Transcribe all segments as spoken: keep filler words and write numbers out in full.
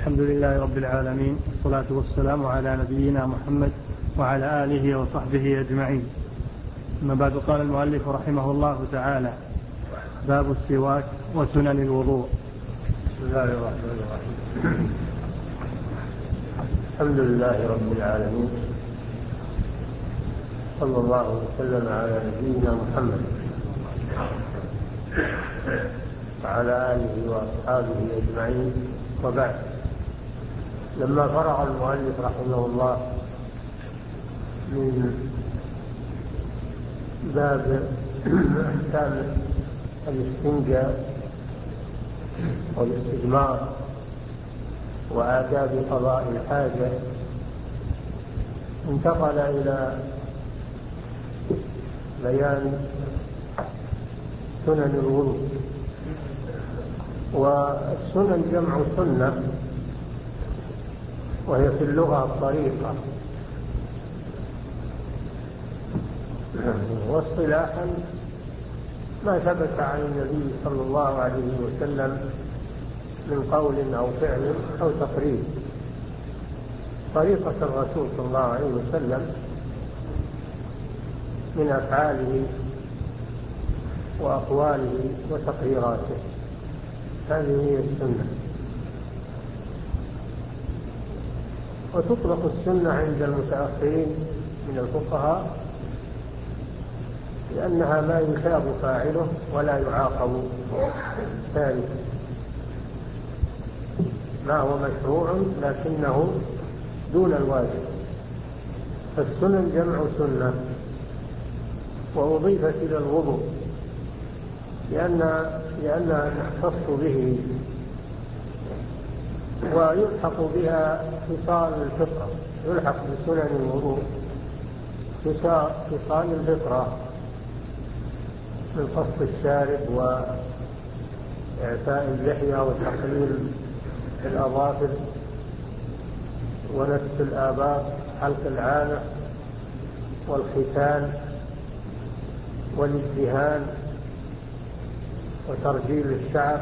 الحمد لله رب العالمين، والصلاة والسلام على نبينا محمد وعلى آله وصحبه أجمعين. أما بعد، قال المؤلف رحمه الله تعالى: باب السواك وسنن الوضوء. بسم الله الرحمن الرحيم. الحمد لله رب العالمين، صلى الله وسلم على نبينا محمد وعلى آله وأصحابه أجمعين، وبعد. لما فرغ المؤلف رحمه الله من باب أحكام الاستنجاء والاستجمار وآداب قضاء الحاجة، انتقل إلى بيان سنن الوضوء. والسنن جمع سنة، وهي في اللغة الطريقة، واصطلاحا ما ثبت عن النبي صلى الله عليه وسلم من قول أو فعل أو تقرير. طريقة الرسول صلى الله عليه وسلم من أفعاله وأقواله وتقريراته، هذه هي السنة. وتطلق السنة عند المتأخرين من الفقهاء لأنها ما يثاب فاعله ولا يعاقب تاركه، ما هو مشروع لكنه دون الواجب. فالسنن جمع سنة، وأضيفت إلى الوضوء لأن لأنها تختص به ويلحق بها خصال الفطرة، يلحق بسنن الوضوء خصال الفطرة من قص الشارب وإعفاء اللحية وتقليل الأظافر ونتف الآباط، حلق العانة والختان والازدهان وترجيل الشعر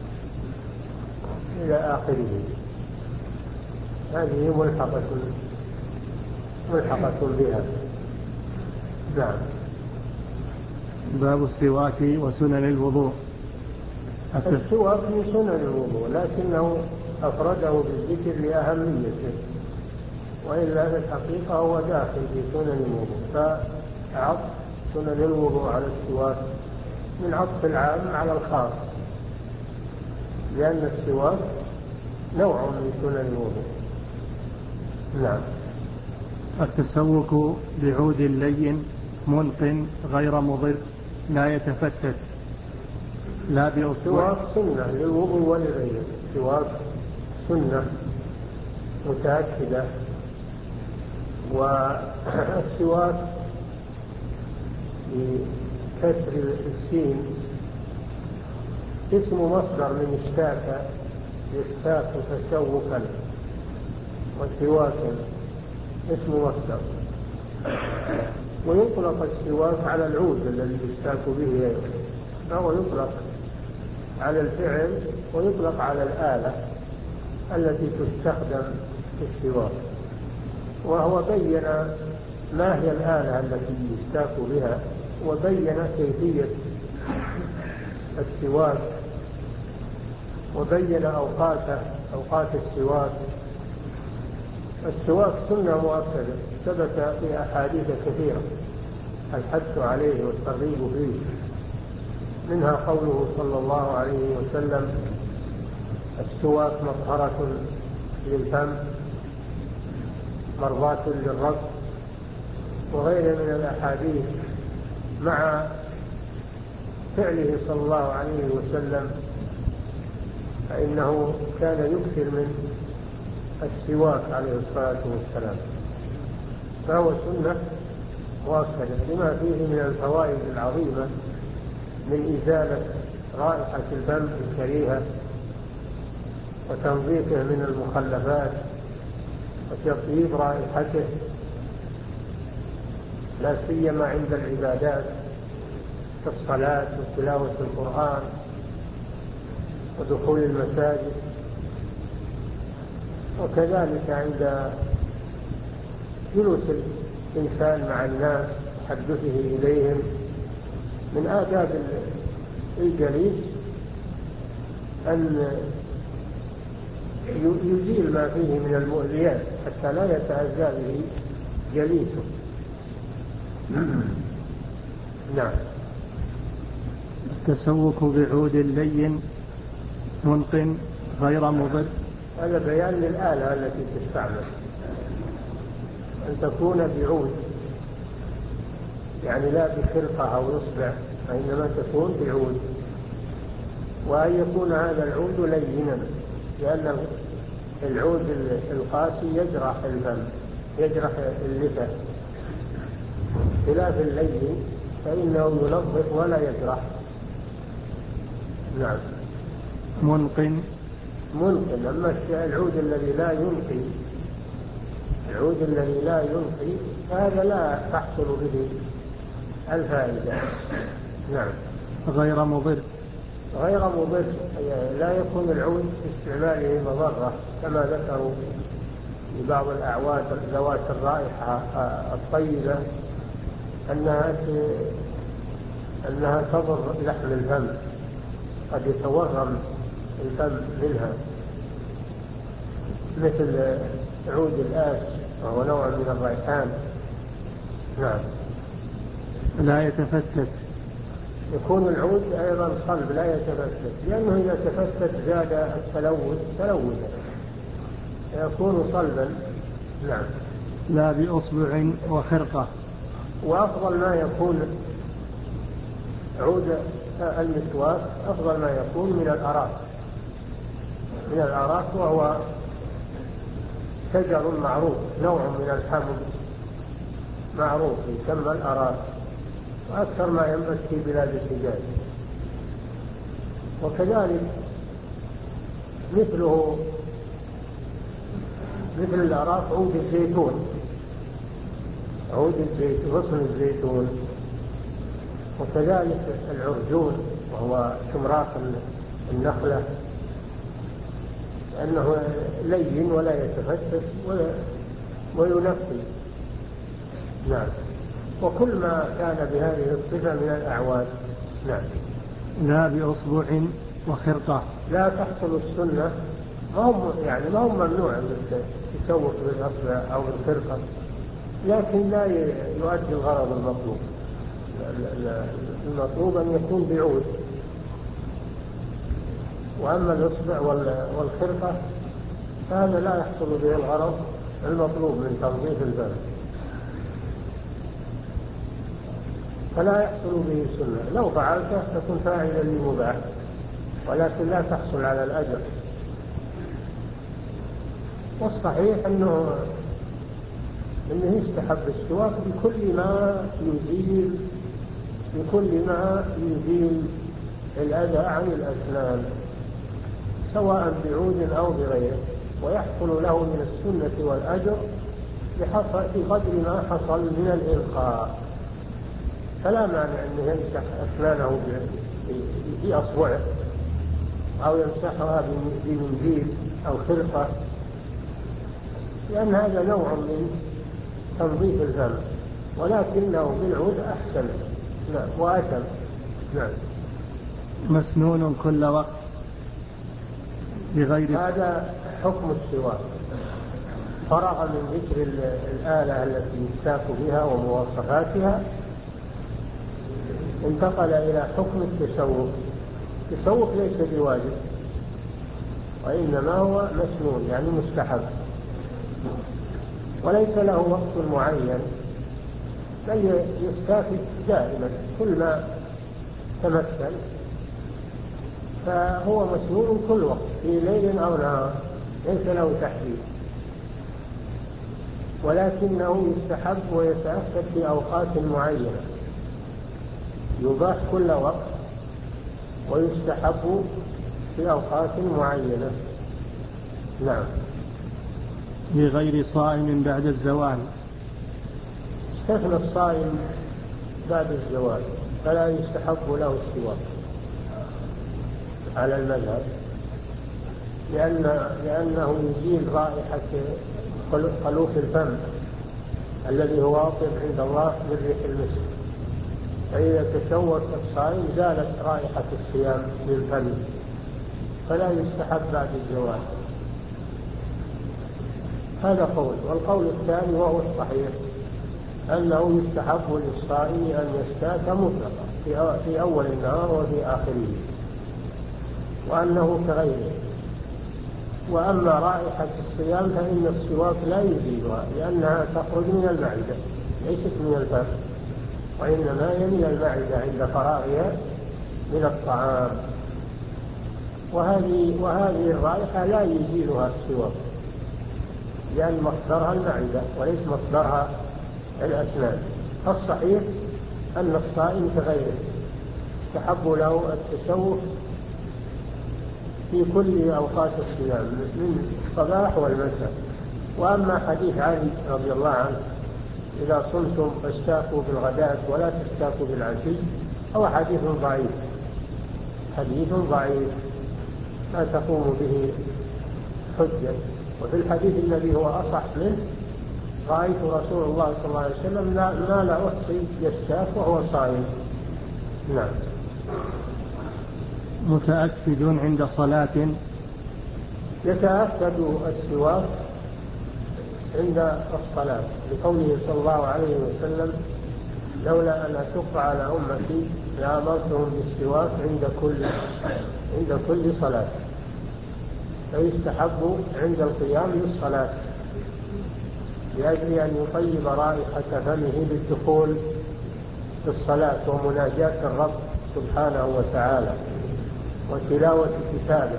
إلى آخره. هذه ملحقة ملحقة بها. نعم. باب السواك وسنن الوضوء. السواك من سنن الوضوء، لكنه أفرده بالذكر لأهميته، وإلا في الحقيقة هو داخل في سنن الوضوء. فعطف سنن الوضوء على السواك من عطف العام على الخاص، لأن السواك نوع من سنن الوضوء. نعم. التسوك بعود لين منق غير مضر لا يتفتت لا بأصبع. السواك سنة للوضوء ولغيره، السواك سنة متأكدة. والسواك بكسر السين اسم مصدر من اشتاك يستاك تسوكا، وسواكا اسم مصدر. ويطلق السواك على العود الذي يستاك به، فهو يطلق على الفعل ويطلق على الآلة التي تستخدم في السواك. وهو بين ما هي الآلة التي يستاك بها، وبين كيفية السواك، وبين أوقاته أوقات السواك. السواك سنة مؤكدة ثبت في أحاديث كثيرة الحث عليه والترغيب فيه، منها قوله صلى الله عليه وسلم: السواك مطهرة للفم مرضاة للرب، وغيره من الأحاديث، مع فعله صلى الله عليه وسلم فإنه كان يكثر من السواك عليه الصلاة والسلام. فهو سنة مؤكدة لما فيه من الفوائد العظيمة من إزالة رائحة الفم الكريهة وتنظيفه من المخلفات وتطيب رائحته، لا سيما عند العبادات كالصلاة وتلاوة القرآن ودخول المساجد. وكذلك عند جلوس الإنسان مع الناس تحدثه إليهم من آداب الجليس أن يزيل ما فيه من المؤذيات حتى لا يتأذى به جليسه. نعم. التسوك بعود لين منقن غير مضر. هذا بيان للآلة التي تستعمل، أن تكون بعود، يعني لا بخرقة أو إصبع، وإنما تكون بعود، وأن يكون هذا العود لينا، لأن العود القاسي يجرح الفم، يجرح اللثة، خلاف اللين فإنه ينظف ولا يجرح. نعم. منقن منقن. أما العود الذي لا ينقي، العود الذي لا ينقي هذا لا تحصل به الفائدة. نعم. غير مضر. غير مضر، لا يكون العود استعماله مضرة، كما ذكروا في بعض الأعواد ذوات الرائحة الطيبة أنها أنها تضر لحم الفم، قد يتورم الفم منها، مثل عود الآس وهو نوع من الريحان. نعم. لا يتفتت. يكون العود أيضا صلب لا يتفتت، لأنه إذا تفتت زاد التلوث تلوثا، يكون صلبا. نعم. لا بأصبع وخرقة. وأفضل ما يكون عود المسواك أفضل ما يكون من الأراك، من الأراك وهو شجر معروف، نوع من الحمض معروف يسمى الأراك، وأكثر ما ينبت في بلاد الحجاز. وكذلك مثله مثل الأراك عود الزيتون، عود الزيتون، غصن الزيتون، وكذلك العرجون وهو شمراق النخلة، لأنه لين ولا يتفتت وينقي. نعم. وكل ما كان بهذه الصفة من الأعواد. نعم. لا بأصبع وخرقة. لا تحصل السنة، ما هم يعني ما هم ممنوع يسوق بالأصبع أو بالخرقة، لكن لا يؤدي الغرض المطلوب. المطلوب أن يكون بعود، وأما الأصبع والخرقة فهذا لا يحصل به الغرض المطلوب من تنظيف الفم، فلا يحصل به سنة. لو فعلته تكون فاعلا للمباح، ولكن لا تحصل على الأجر. والصحيح أنه أنه يستحب السواك بكل ما يزيل بكل ما يزيل الأذى عن الأسنان، سواء بعود أو بغيره، ويحصل له من السنة والأجر بقدر ما حصل من الإلقاء. فلا مانع أنه يمسح أسنانه بأصبعه أو يمسحها بمنديل أو خرقة، لأن هذا نوع من تنظيف الفم، ولكنه بالعود أحسن. نعم. وأتم. نعم. مسنون كل وقت بغير. هذا حكم السواك. فرغ من ذكر الآلة التي يستاك بها ومواصفاتها، انتقل إلى حكم التسوق. التسوق ليس بواجب، وإنما هو مسنون يعني مستحب، وليس له وقت معين، بل يستاك دائما كل ما تمثل، فهو مسنون كل وقت في ليل أو نهار، ليس له تحديد، ولكنه يستحب ويتأكد في أوقات معينة. يباح كل وقت ويستحب في أوقات معينة. نعم. لغير صائم بعد الزوال. استثنى الصائم بعد الزوال، فلا يستحب له السواك على المذهب، لأن لأنه يزيل رائحة خلوف الفم الذي هو أطيب عند الله من ريح المسك. فإذا تسوق الصائم زالت رائحة الصيام من فمه، فلا يستحب بعد الزوال. هذا قول. والقول الثاني وهو الصحيح أنه يستحب للصائم أن يستاك مطلقا في أول النهار وفي آخره، وأنه كغيره. وأما رائحة الصيام فإن السواك لا يزيلها، لأنها تخرج من المعدة ليست من الفم، وإنما هي من المعدة عند فراغها من الطعام. وهذه, وهذه الرائحة لا يزيلها السواك، لأن مصدرها المعدة وليس مصدرها الأسنان. فالصحيح أن الصائم كغيره يستحب له التسوق في كل أوقات الصيام من الصباح والمساء. وأما حديث علي رضي الله عنه إذا صمتم فاستاكوا بالغداة ولا تستاكوا بالعشي، هو حديث ضعيف، حديث ضعيف لا تقوم به حجة. وفي الحديث الذي هو أصح منه رأيت رسول الله صلى الله عليه وسلم ما لا أحصي يستاك وهو صائم. نعم. متأكد عند صلاة. يتأكد السواك عند الصلاة لقوله صلى الله عليه وسلم لولا أن أشق على أمتي لأمرتهم بالسواك عند كل عند كل صلاة. فيستحب عند القيام للصلاة لأجل أن يطيب رائحة فمه بالدخول في الصلاة ومناجاة الرب سبحانه وتعالى وتلاوة كتابه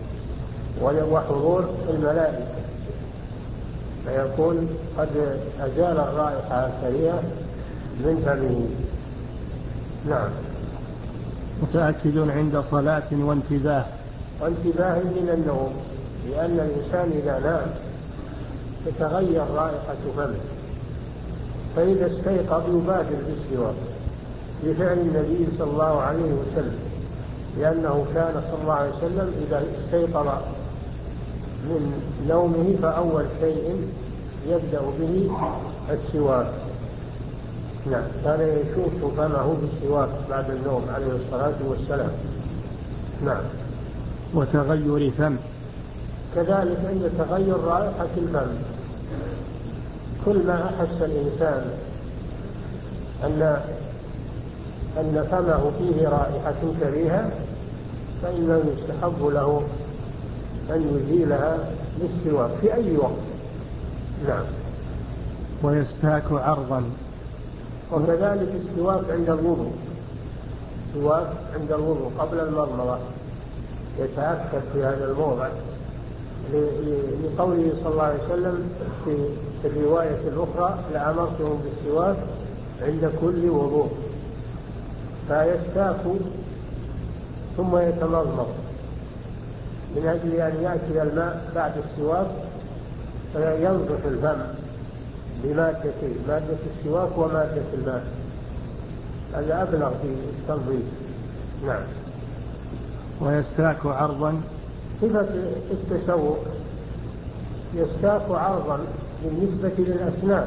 وحضور الملائكة، فيكون قد أزال الرائحة الكريهة من فمه. نعم. متأكد عند صلاة وانتباه. وانتباه من النوم، لأن الإنسان إذا نام تتغير رائحة فمه، فإذا استيقظ يبادر بالسواك لفعل النبي صلى الله عليه وسلم، لأنه كان صلى الله عليه وسلم إذا استيقظ من نومه فأول شيء يبدأ به السواك. نعم. كان يشوف فمه بالسواك بعد النوم عليه الصلاة والسلام. نعم. وتغير فم. كذلك عند تغير رائحة الفم، كل ما أحس الإنسان أن أن فمه فيه رائحة كريهة فإنه يستحب له أن يزيلها بالسواك في أي وقت. نعم. ويستاك عرضا. وكذلك السواك عند الوضوء، السواك عند الوضوء قبل المضمضة يتأكد في هذا الموضع لقوله صلى الله عليه وسلم في الرواية الأخرى لأمرتهم بالسواك عند كل وضوء. فيستاك ثم يتمضمض من أجل أن يأتي الماء بعد السواك فينظف الفم بمادتين، مادة السواك ومادة الماء، هذا أبلغ في التنظيف. نعم. ويستاك عرضا. صفة التسوق يستاك عرضا بالنسبة للأسنان،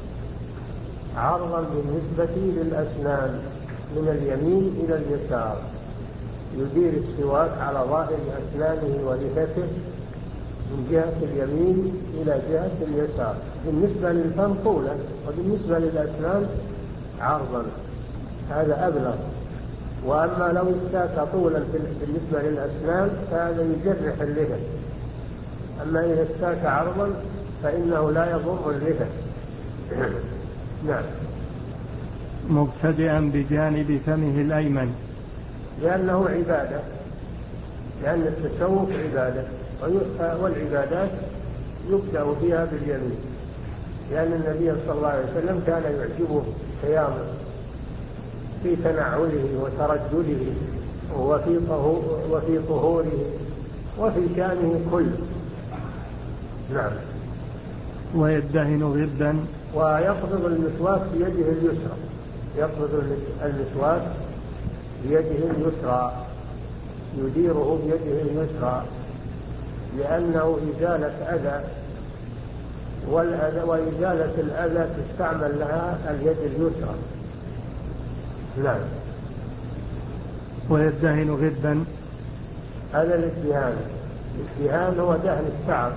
عرضا بالنسبة للأسنان من اليمين إلى اليسار، يدير السواك على ظاهر أسنانه ولثته من جهة اليمين إلى جهة اليسار، بالنسبة للفم طولا وبالنسبة للأسنان عرضا، هذا أبلغ. وأما لو استاك طولا بالنسبة للأسنان فهذا يجرح اللحى، أما إذا استاك عرضا فإنه لا يضر اللحى. نعم. مبتدئا بجانب فمه الأيمن، لأنه عبادة، لأن التسوق عبادة، والعبادات يبدأ فيها باليمين، لأن النبي صلى الله عليه وسلم كان يعجبه قيامه في تنعله وترجله وفي وفي طهوره وفي شأنه كله. نعم. ويدهن غبا. ويقبض المسواك بيده اليسرى، يقبض المسواك بيده اليسرى، يديره بيده اليسرى لأنه إزالة أذى، وإزالة الأذى تستعمل لها اليد اليسرى. نعم. ويدهن غبا. هذا الادهان. الادهان هو دهن الشعر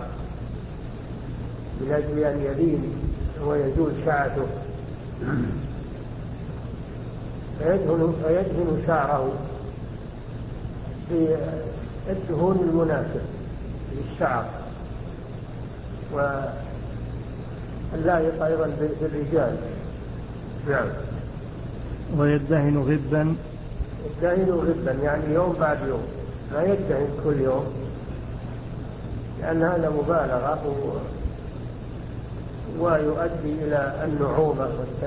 من أجل أن يلين ويزول شعثه، فيدهن, فيدهن شعره بالدهون المناسب للشعر واللائق أيضا بالرجال. نعم. ويدهن غبا. يدهن غبا يعني يوم بعد يوم، ما يدهن كل يوم، لأن هذا مبالغة ويؤدي إلى النعومة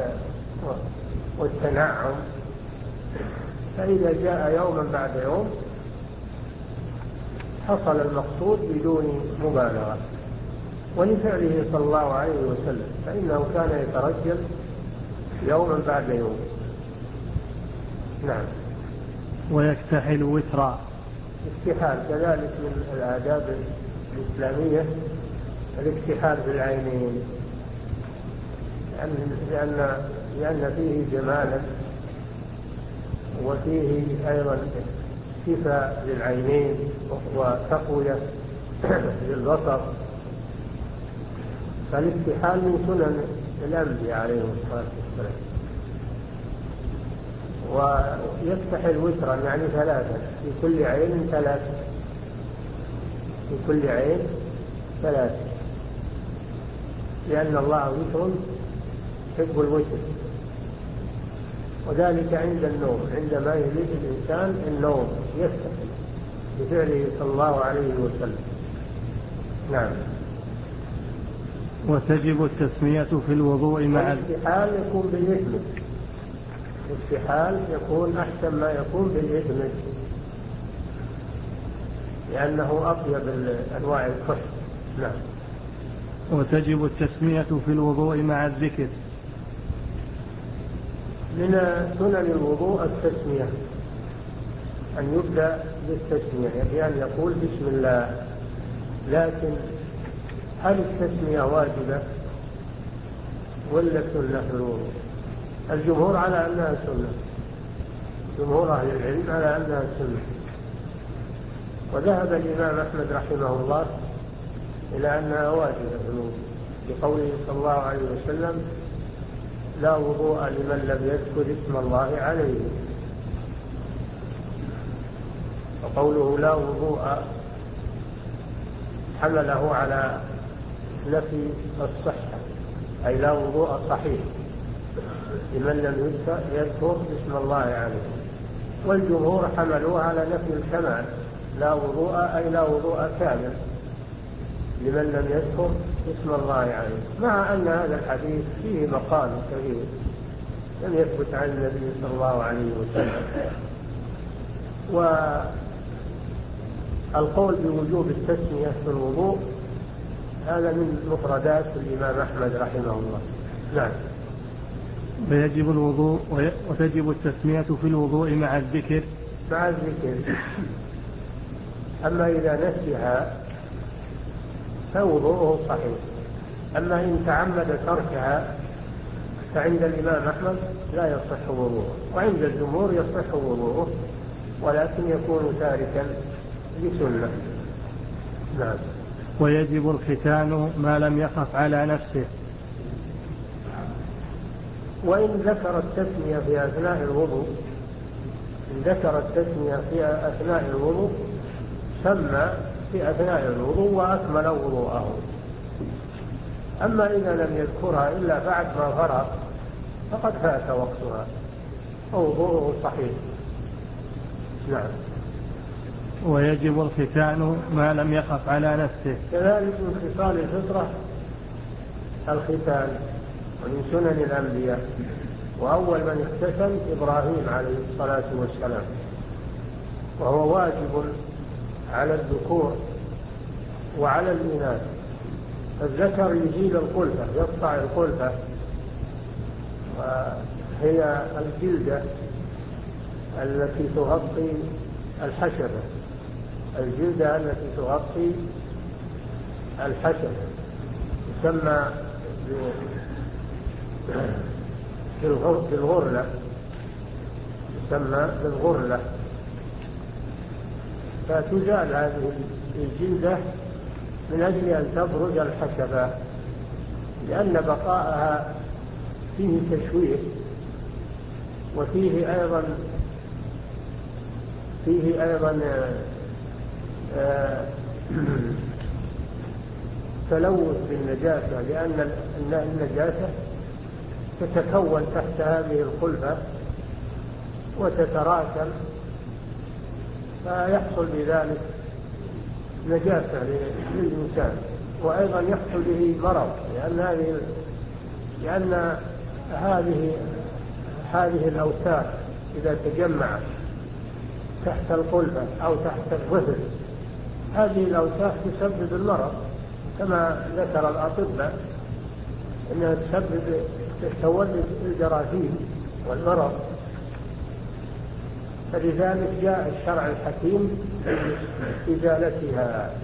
والتنعم. فإذا جاء يوما بعد يوم حصل المقصود بدون مبالغة. ولفعله صلى الله عليه وسلم، فإنه كان يترجل يوما بعد يوم. نعم. ويكتحل وترا. الاكتحال كذلك من الآداب الإسلامية، الاكتحال بالعينين، لأن, لأن فيه جمالا وفيه أيضا شفاء للعينين وتقوية للبصر. فالاكتحال من سنن الأنبياء عليهم الصلاة والسلام. ويكتحل وترا يعني ثلاثة، في كل عين ثلاثة، في كل عين ثلاثة، لأن الله وتر يحب الوتر. وذلك عند النوم، عندما يريد الإنسان النوم يكتحل بفعله صلى الله عليه وسلم. نعم. وتجب التسمية في الوضوء مع الاكتحال يكون بالإثم، الاكتحال يكون أحسن ما يكون بالإثم، لأنه أطيب أنواع الكحل. نعم. وتجب التسمية في الوضوء مع الذكر. من سنن الوضوء التسمية، أن يبدأ بالتسمية، يعني أن يقول بسم الله. لكن هل التسمية واجبة ولا سنة في الوضوء؟ الجمهور على أنها سنة، جمهور أهل العلم على أنها سنة. وذهب الإمام أحمد رحمه الله إلى أنها واجبة في الوضوء، بقوله صلى الله عليه وسلم: لا وضوء لمن لم يذكر اسم الله عليه. وقوله لا وضوء حمله على نفي الصحة، أي لا وضوء صحيح لمن لم يذكر اسم الله عليه. والجمهور حملوه على نفي الكمال، لا وضوء أي لا وضوء كامل لمن لم يذكر اسم الله عليه، مع أن هذا الحديث فيه مقال كثير لم يثبت عن النبي صلى الله عليه وسلم. والقول بوجوب التسمية في الوضوء هذا من مفردات الإمام أحمد رحمه الله. نعم. ويجب الوضوء وتجب التسمية في الوضوء مع الذكر. مع الذكر. أما إذا نسيها فوضوءه صحيح، أما إن تعمد تركها فعند الإمام أحمد لا يصح وضوءه، وعند الجمهور يصح وضوءه، ولكن يكون تاركا لسنة. نعم. ويجب الختان ما لم يخف على نفسه. وإن ذكر التسمية في أثناء الوضوء، إن ذكر التسمية في أثناء الوضوء سمى في أثناء الوضوء وأكمل وضوءه. أما إذا لم يذكرها إلا بعد ما فرغ فقد فات وقتها ووضوءه صحيح. نعم. ويجب الختان ما لم يخف على نفسه. كذلك من خصال الفطرة الختان، ومن سنن الأنبياء. وأول من اختتن إبراهيم عليه الصلاة والسلام، وهو واجب على الذكور وعلى الإناث. الذكر يزيل القلفة، يقطع القلفة، وهي الجلدة التي تغطي الحشفة، الجلدة التي تغطي الحشف يسمى بالغرلة، يسمى بالغرلة. فتزال هذه الجلدة من أجل أن تبرز الحشفة، لأن بقاءها فيه تشويه، وفيه أيضا فيه أيضا تلوث بالنجاسة، لأن النجاسة تتكون تحت هذه الخلفة وتتراكم، فيحصل بذلك نجاسة للإنسان، وأيضا يحصل به مرض، لأن هذه لأن هذه هذه الأوساخ إذا تجمعت تحت الخلفة أو تحت الظفر، هذه الأوساخ تسبب المرض كما ذكر الأطباء أنها تسبب تولد الجراثيم والمرض. فلذلك جاء الشرع الحكيم بإزالتها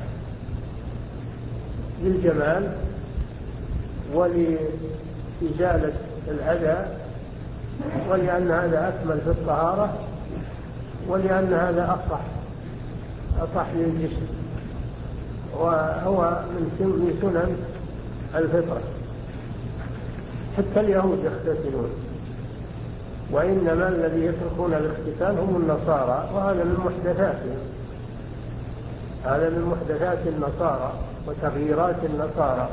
للجمال ولإزالة الأذى، ولأن هذا أكمل في الطهارة، ولأن هذا أصح أصح للجسم، وهو من سنن الفطرة. حتى اليهود يختتنون، وإنما الذي يتركون الاختتان هم النصارى، وهذا من محدثاتهم، هذا من محدثات النصارى وتغييرات النصارى،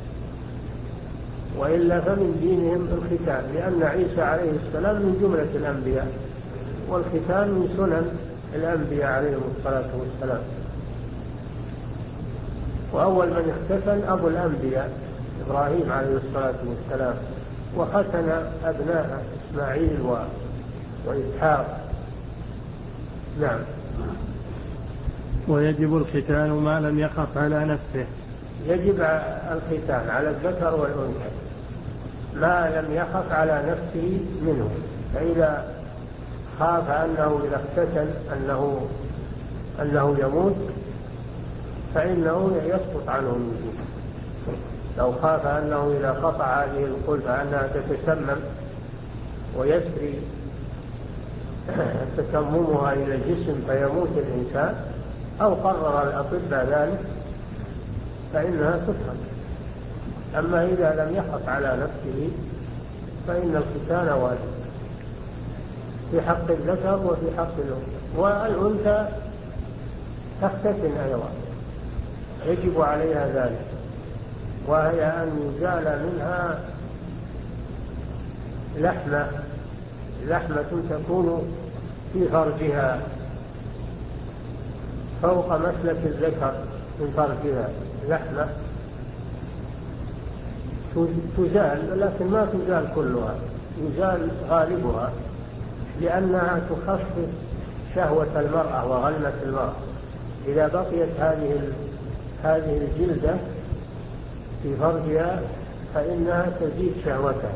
وإلا فمن دينهم الختان، لأن عيسى عليه السلام من جملة الأنبياء، والختان من سنن الأنبياء عليهم الصلاة والسلام. وأول من اختتن أبو الأنبياء إبراهيم عليه الصلاة والسلام، وختن أبناء إسماعيل و... وإسحاق. نعم. ويجب الختان ما لم يخف على نفسه. يجب الختان على الذكر والأنثى ما لم يخف على نفسه منه، فإذا خاف أنه إذا اختتن أنه أنه يموت فإنه يسقط عنه من دينه. لو خاف أنه إذا قطع هذه الخلفة أنها تتسمم ويسري تسممها إلى الجسم فيموت الإنسان، أو قرر الأطباء ذلك، فإنها تفهم. أما إذا لم يخف على نفسه فإن الختان واجب في حق الذكر وفي حق الأنثى. والأنثى تختتن أيضا يجب عليها ذلك، وهي أن يزال منها لحمة لحمة تكون في فرجها فوق مسلك الذكر من فرجها، لحمة تزال، لكن ما تزال كلها، يزال غالبها، لأنها تخفف شهوة المرأة وغلمة المرأة. إذا بقيت هذه هذه الجلدة في فرجها فإنها تزيد شهوتها،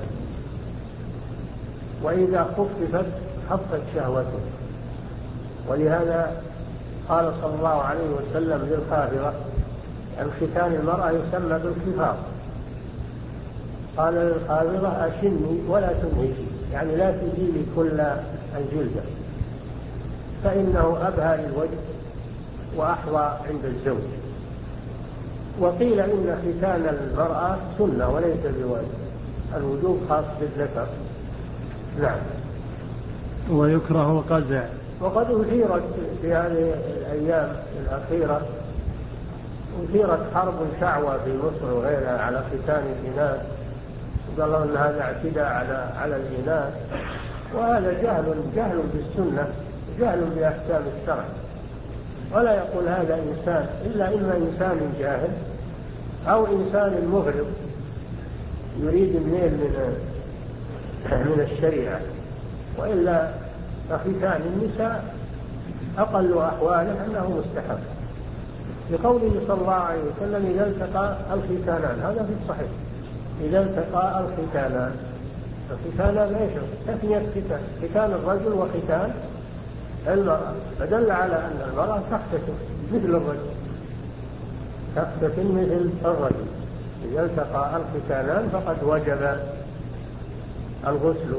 وإذا خففت خفت شهوته. ولهذا قال صلى الله عليه وسلم للخافرة: الختان المرأة يسمى بالخفاض. قال للخافرة: أشني ولا تنهشي، يعني لا تزيلي كل الجلدة، فإنه أبهى للوجه وأحظى عند الزوج. وقيل إن ختان المرأة سنة وليس بواجب، الوجوب خاص بالذكر. نعم. ويكره القزع. وقد أثيرت في هذه الأيام الأخيرة أثيرت حرب شعوى في مصر وغيرها على ختان الإناث، وقال الله أن هذا اعتداء على على الإناث، وهذا جهل جهل بالسنة، جهل بأحكام الشرع. ولا يقول هذا إنسان إلا إما إنسان جاهل أو إنسان مغرض يريد النيل من من الشريعة، وإلا فختان النساء أقل أحواله أنه مستحب، لقوله صلى الله عليه وسلم: إذا التقى الختانان، هذا في الصحيح، إذا التقى الختانان. الختانان ايش؟ تثنية ختان، ختان الرجل وختان المرأة، فدل على أن المرأة تختتن مثل الرجل. تختتن مثل الرجل. إذا التقى الختانان فقد وجب الغسل.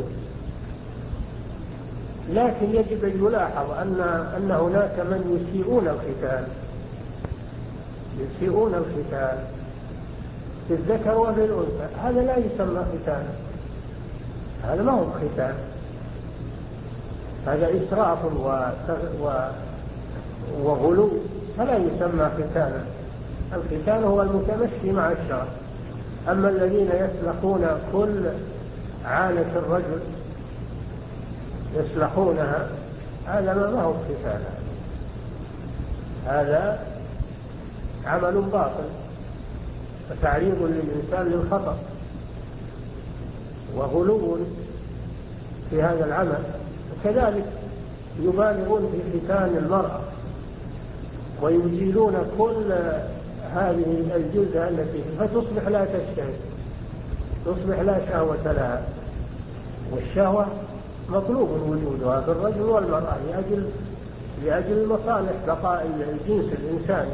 لكن يجب أن يلاحظ أن أن هناك من يسيئون الختان يسيئون الختان في الذكر وفي الأنثى. هذا لا يسمى ختانا، هذا ما هو ختان، هذا إسراف وغلو، فلا يسمى ختانا. الختان هو المتمشي مع الشرع. أما الذين يسلخون كل عانة الرجل يسلخونها، هذا ما هو ختانا، هذا عمل باطل وتعريض للإنسان للخطأ وغلو في هذا العمل. وكذلك يبالغون في ختان المرأة ويزيلون كل هذه الجزء التي فتصبح لا تشتهي، تصبح لا شهوة لها. والشهوة مطلوب وجودها في الرجل والمرأة لأجل لأجل مصالح بقاء الجنس الإنساني.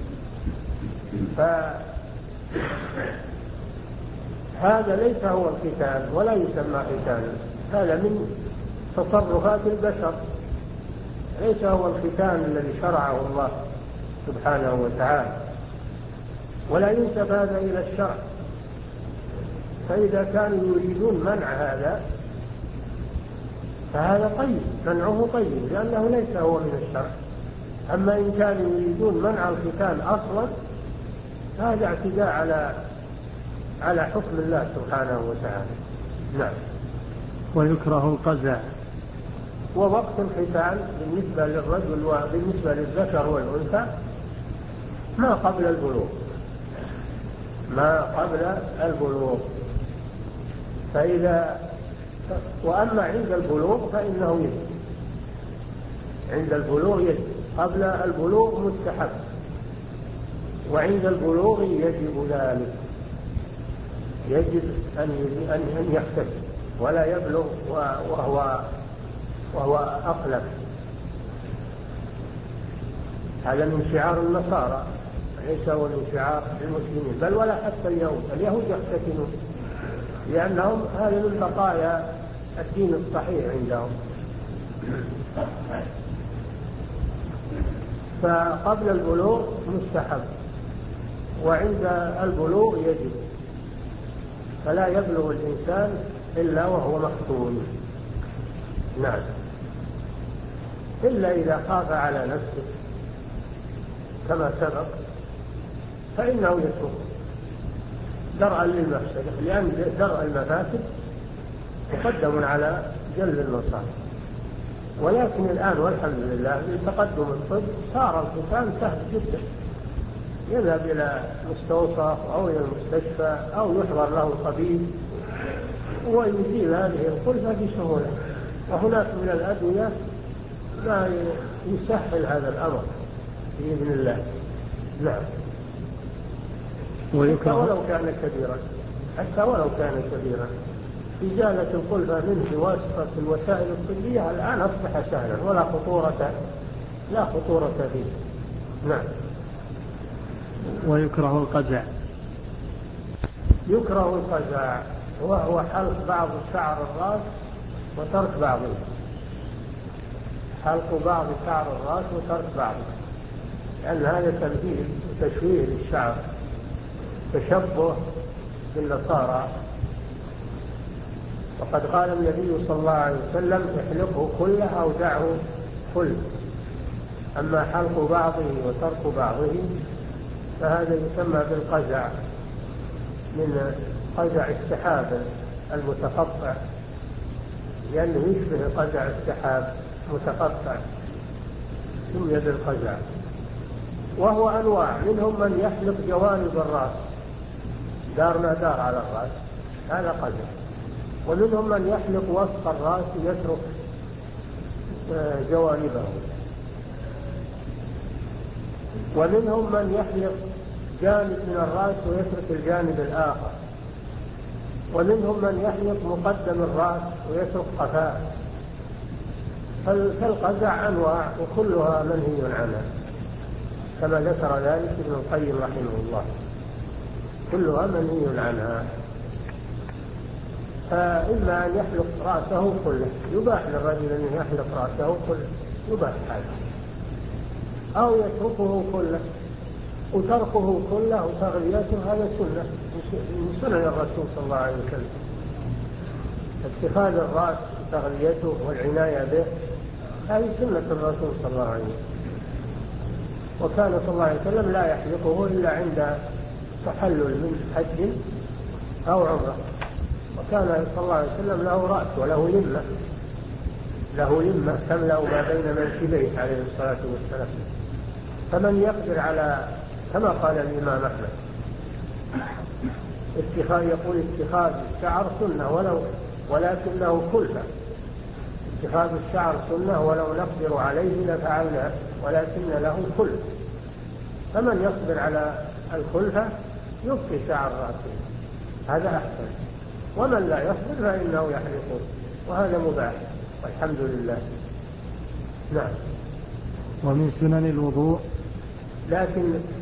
فهذا ليس هو الختان ولا يسمى ختانا، هذا من تصرفات البشر، ليس هو الختان الذي شرعه الله سبحانه وتعالى، ولا ينسب هذا إلى الشرع. فإذا كانوا يريدون منع هذا فهذا طيب، منعه طيب، لأنه ليس هو من الشرع. أما إن كانوا يريدون منع الختان أصلا هذا اعتداء على على حكم الله سبحانه وتعالى. نعم. ويكره القزع. ووقت الختان بالنسبة للرجل وبالنسبة للذكر والأنثى ما قبل البلوغ، ما قبل البلوغ. فإذا وأما عند البلوغ فإنه يجب، عند البلوغ يجب، قبل البلوغ مستحب، وعند البلوغ يجب ذلك، يجب أن يختم ولا يبلغ وهو وهو أقلم. هذا من شعار النصارى، ليس هو من شعار المسلمين، بل ولا حتى اليهود. اليهود يختتنون لأنهم هذا من بقايا الدين الصحيح عندهم. فقبل البلوغ مستحب، وعند البلوغ يجب، فلا يبلغ الإنسان إلا وهو مختون. نعم، إلا إذا خاف على نفسه كما سبق فإنه يترك درءا للمفسدة، لأن درء المفاسد مقدم على جلب المصالح. ولكن الآن والحمد لله بتقدم الطب صار الختان سهل جدا، يذهب إلى مستوصف أو إلى المستشفى أو يحضر له طبيب ويزيل هذه الخلفة بسهولة. وهناك من الأدوية ما يسهل هذا الأمر بإذن الله. نعم. حتى ولو كان كبيرا، حتى ولو كان كبيرا إزالة الخلفة منه بواسطة الوسائل الطبية الآن أصبح سهلا ولا خطورة لا خطورة فيه. نعم. ويكره القزع. يكره القزع وهو حلق بعض شعر الرأس وترك بعضه، حلق بعض شعر الرأس وترك بعضه، لأن هذا تمثيل وتشويه للشعر، تشبه بالنصارى. وقد قال النبي صلى الله عليه وسلم احلقه كله أو دعه كله. أما حلق بعضه وترك بعضه فهذا يسمى بالقزع، من قزع السحاب المتقطع، لأنه يشبه قزع السحاب متقطع، سمي بالقزع. وهو أنواع، منهم من يحلق جوانب الرأس، دار ما دار على الرأس، هذا قزع. ومنهم من يحلق وسط الرأس يترك جوانبه. ومنهم من يحلق جانب من الرأس ويترك الجانب الآخر. ومنهم من يحلق مقدم الرأس ويترك قفاه. فالقزع أنواع وكلها منهي عنها. كما ذكر ذلك ابن القيم رحمه الله، كلها منهي عنها. فإما أن يحلق رأسه كله، يباح للرجل أن يحلق رأسه كله، يباح هذا، أو يتركه كله، وتركه كله وتغليته هذا سنة من سنن الرسول صلى الله عليه وسلم. اتخاذ الرأس وتغليته والعناية به هذه سنة الرسول صلى الله عليه وسلم، وكان صلى الله عليه وسلم لا يحلقه إلا عند تحلل من حج أو عمرة، وكان صلى الله عليه وسلم له رأس وله لمة، له لمة تملأ ما بين منكبيه عليه الصلاة والسلام. فمن يقدر على كما قال الإمام أحمد اتخاذ يقول اتخاذ الشعر سنة ولو ولكنه كلفة، اتخاذ الشعر سنة ولو نقدر عليه لفعلنا ولكن له كلفة، فمن يصبر على الكلفة يبقي شعر رأسه هذا أحسن، ومن لا يصبر فإنه يحلقه وهذا مباح والحمد لله. نعم. ومن سنن الوضوء، لكن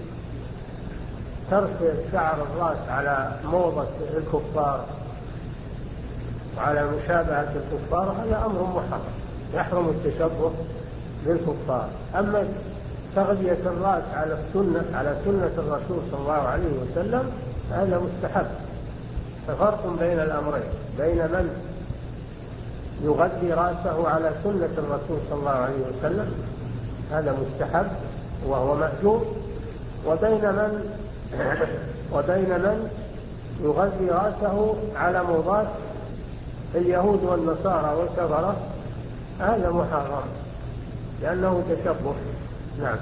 ترك شعر الرأس على موضة الكفار وعلى مشابهة الكفار هذا أمر محرم، يحرم التشبه بالكفار. أما تغذية الرأس على السنة على سنة الرسول صلى الله عليه وسلم هذا مستحب. ففرق بين الأمرين، بين من يغذي رأسه على سنة الرسول صلى الله عليه وسلم هذا مستحب وهو مأجور، وبين من وبين من يغذي رأسه على موضات اليهود والنصارى والكفرة هذا محرم لأنه تشبه. نعم.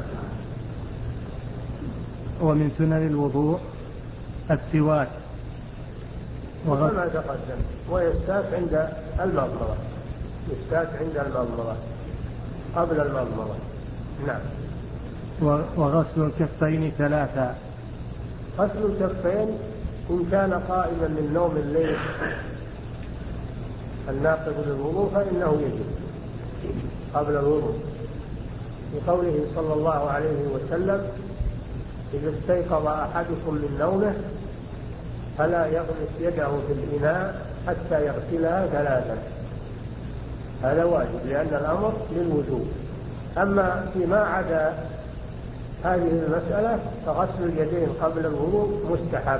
ومن سنن الوضوء السواك وكما تقدم، ويستاك عند المضمضة، يستاك عند المضمضة قبل المضمضة. نعم. وغسل الكفين ثلاثا، غسل الكفين إن كان قائما من نوم الليل الناقض للوضوء فإنه يجب قبل الوضوء، لقوله صلى الله عليه وسلم إذا استيقظ أحدكم من نومه فلا يغمس يده في الإناء حتى يغسلها ثلاثا، هذا واجب لأن الأمر للوجوب. أما فيما عدا هذه المسألة فغسل اليدين قبل الوضوء مستحب،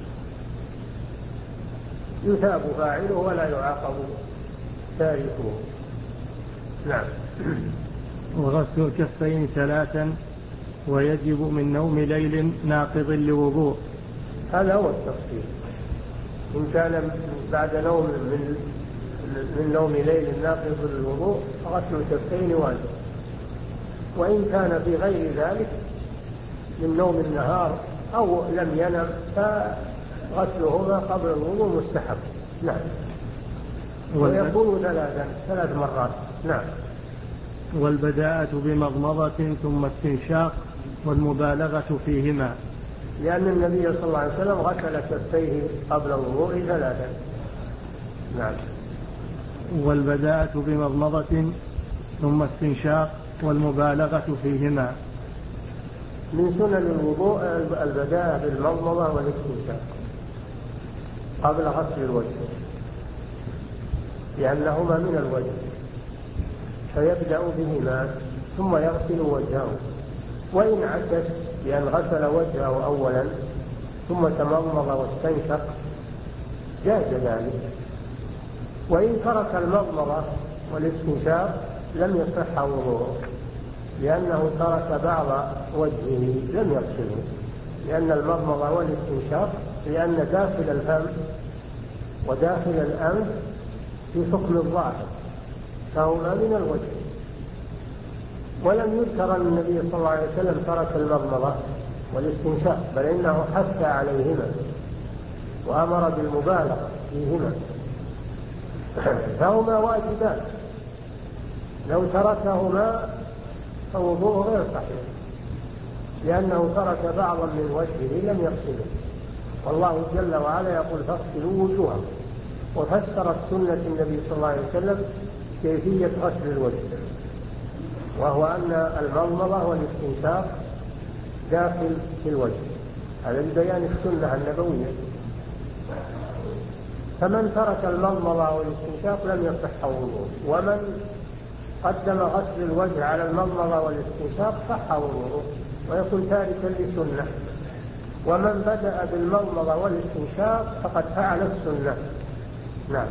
يثاب فاعله ولا يعاقب تاركه. نعم. وغسل الكفين ثلاثا ويجب من نوم ليل ناقض لوضوء، هذا هو التفصيل. إن كان بعد نوم من من نوم ليل ناقض للوضوء غسل الكفين واجب، وإن كان في غير ذلك من نوم النهار أو لم ينم فغسلهما قبل الوضوء مستحب. نعم. ويكون ثلاثا ثلاث مرات. نعم. والبداءة بمضمضة ثم استنشاق والمبالغة فيهما، لأن النبي صلى الله عليه وسلم غسل كفيه قبل الوضوء ثلاثا. نعم. والبداءة بمضمضة ثم استنشاق والمبالغة فيهما. من سنن الوضوء البداءة بالمضمضة والاستنشاق قبل غسل الوجه لأنهما من الوجه، فيبدأ بهما ثم يغسل وجهه، وإن عكس بأن غسل وجهه أولا ثم تمضمض واستنشق جاز ذلك، وإن ترك المضمضة والاستنشاق لم يصح وضوءه لأنه ترك بعض وجهه لم يغسله، لأن المضمضة والاستنشاق لأن داخل الفم وداخل الأنف في حكم الظاهر فهما من الوجه. ولم يذكر أن النبي صلى الله عليه وسلم ترك المضمضة والاستنشاق، بل إنه حث عليهما وأمر بالمبالغة فيهما، فهما واجبات، لو تركهما فوضوءه غير صحيح لأنه ترك بعضا من وجهه لم يغسله. والله جل وعلا يقول فاغسلوا وجوهكم، وفسرت سنة النبي صلى الله عليه وسلم كيفية غسل الوجه، وهو أن المضمضة والاستنشاق داخل في الوجه، هذا لبيان السنة النبوية. فمن ترك المضمضة والاستنشاق لم يصح وضوءه، ومن قدم غسل الوجه على المضمضة والاستنشاق صح وضوءه ويكون تاركا لسنة. ومن بدأ بالمضمضة والاستنشاق فقد فعل السنة. نعم.